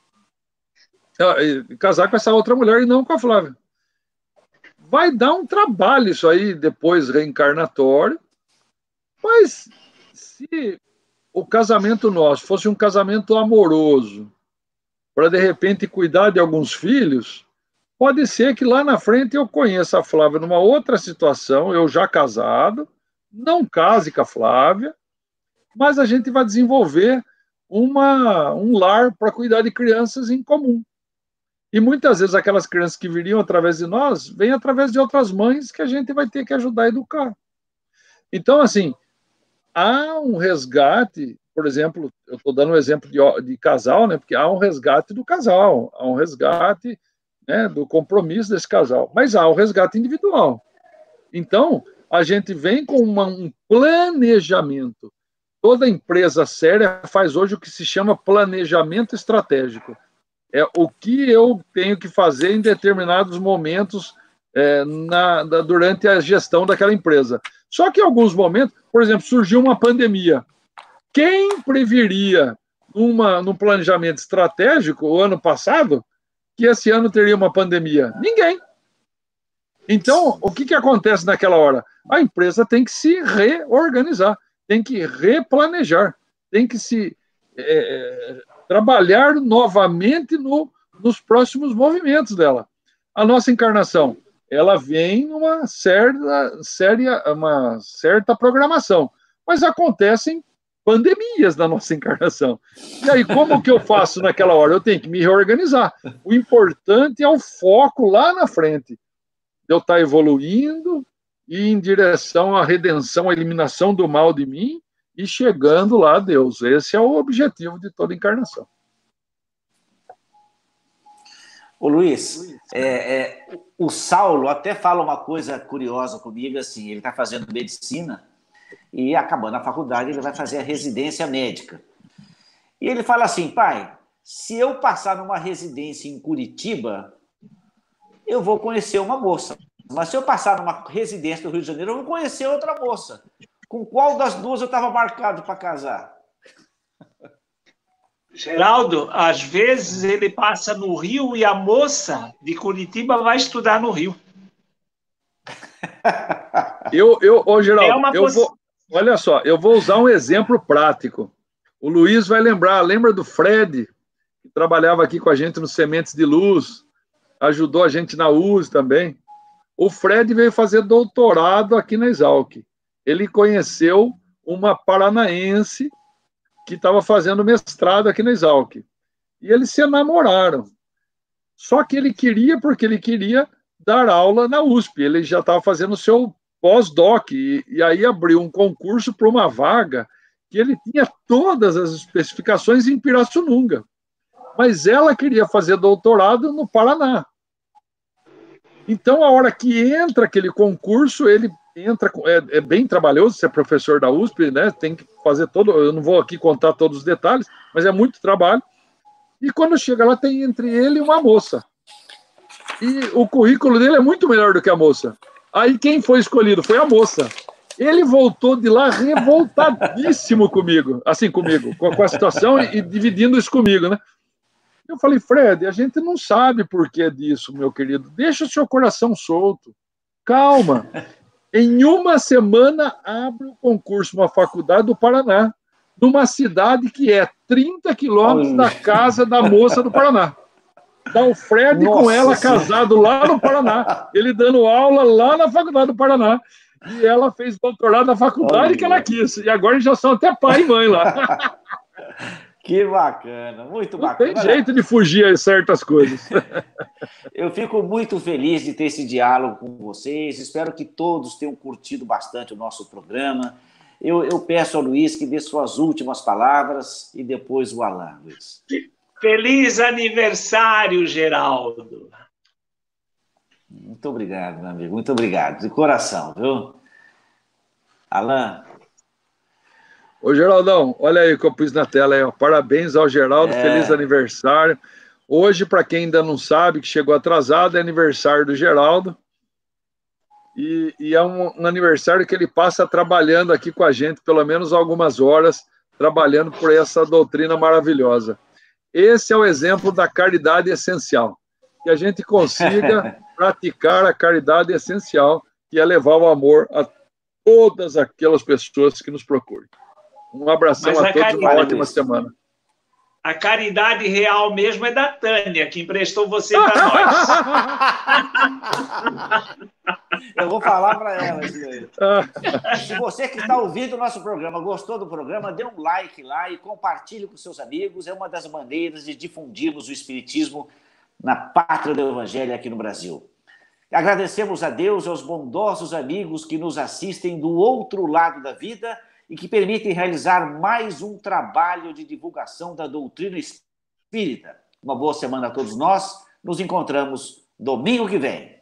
E casar com essa outra mulher e não com a Flávia. Vai dar um trabalho isso aí depois reencarnatório, mas se o casamento nosso fosse um casamento amoroso, para de repente cuidar de alguns filhos, pode ser que lá na frente eu conheça a Flávia numa outra situação, eu já casado, não case com a Flávia, mas a gente vai desenvolver um lar para cuidar de crianças em comum. E muitas vezes aquelas crianças que viriam através de nós, vêm através de outras mães que a gente vai ter que ajudar a educar. Então, assim, há um resgate, por exemplo, eu estou dando um exemplo de casal, né, porque há um resgate do casal, há um resgate, né, do compromisso desse casal, mas há um resgate individual. Então, a gente vem com um planejamento. Toda empresa séria faz hoje o que se chama planejamento estratégico. É o que eu tenho que fazer em determinados momentos durante a gestão daquela empresa. Só que em alguns momentos, por exemplo, surgiu uma pandemia. Quem preveria num planejamento estratégico o ano passado que esse ano teria uma pandemia? Ninguém. Então, o que acontece naquela hora? A empresa tem que se reorganizar, tem que replanejar, tem que se trabalhar novamente nos próximos movimentos dela. A nossa encarnação, ela vem numa uma certa programação, mas acontecem pandemias na nossa encarnação. E aí, como que eu faço naquela hora? Eu tenho que me reorganizar. O importante é o foco lá na frente. Eu estar evoluindo e em direção à redenção, à eliminação do mal de mim e chegando lá a Deus. Esse é o objetivo de toda encarnação. Ô Luiz, o Saulo até fala uma coisa curiosa comigo, assim, ele está fazendo medicina e, acabando a faculdade, ele vai fazer a residência médica. E ele fala assim, pai, se eu passar numa residência em Curitiba, eu vou conhecer uma moça. Mas se eu passar numa residência do Rio de Janeiro, eu vou conhecer outra moça. Com qual das duas eu estava marcado para casar? Geraldo, às vezes ele passa no Rio e a moça de Curitiba vai estudar no Rio. Geraldo, olha só, eu vou usar um exemplo prático. O Luiz vai lembra do Fred, que trabalhava aqui com a gente no Sementes de Luz, ajudou a gente na USE também. O Fred veio fazer doutorado aqui na Exalc. Ele conheceu uma paranaense que estava fazendo mestrado aqui na Exalc. E eles se namoraram. Só que ele queria, porque ele queria dar aula na USP. Ele já estava fazendo o seu pós-doc. E aí abriu um concurso para uma vaga que ele tinha todas as especificações em Pirassununga. Mas ela queria fazer doutorado no Paraná. Então, a hora que entra aquele concurso, ele entra, é bem trabalhoso ser professor da USP, né? Tem que fazer todo, eu não vou aqui contar todos os detalhes, mas é muito trabalho. E quando chega lá, tem entre ele e uma moça. E o currículo dele é muito melhor do que a moça. Aí quem foi escolhido foi a moça. Ele voltou de lá revoltadíssimo comigo, com a situação e dividindo isso comigo, né? Eu falei, Fred, a gente não sabe por que disso, meu querido. Deixa o seu coração solto. Calma. Em uma semana, abre o concurso uma faculdade do Paraná, numa cidade que é 30 quilômetros da casa da moça do Paraná. Está o Fred com ela casado lá no Paraná, ele dando aula lá na faculdade do Paraná, e ela fez doutorado na faculdade que ela quis. E agora já são até pai e mãe lá. Que bacana, muito bacana. Não tem jeito de fugir a certas coisas. Eu fico muito feliz de ter esse diálogo com vocês. Espero que todos tenham curtido bastante o nosso programa. Eu peço ao Luiz que dê suas últimas palavras e depois o Alain, Luiz. Feliz aniversário, Geraldo. Muito obrigado, meu amigo. Muito obrigado. De coração, viu? Alain. Ô, Geraldão, olha aí o que eu pus na tela aí, ó. Parabéns ao Geraldo, feliz aniversário. Hoje, para quem ainda não sabe, que chegou atrasado, é aniversário do Geraldo. E é um aniversário que ele passa trabalhando aqui com a gente, pelo menos algumas horas, trabalhando por essa doutrina maravilhosa. Esse é o exemplo da caridade essencial. Que a gente consiga praticar a caridade essencial, que é levar o amor a todas aquelas pessoas que nos procuram. Um abração a todos, uma ótima semana. A caridade real mesmo é da Tânia, que emprestou você para nós. Eu vou falar para ela isso aí. Se você que está ouvindo o nosso programa, gostou do programa, dê um like lá e compartilhe com seus amigos. É uma das maneiras de difundirmos o Espiritismo na pátria do Evangelho aqui no Brasil. Agradecemos a Deus e aos bondosos amigos que nos assistem do outro lado da vida e que permitem realizar mais um trabalho de divulgação da doutrina espírita. Uma boa semana a todos nós. Nos encontramos domingo que vem.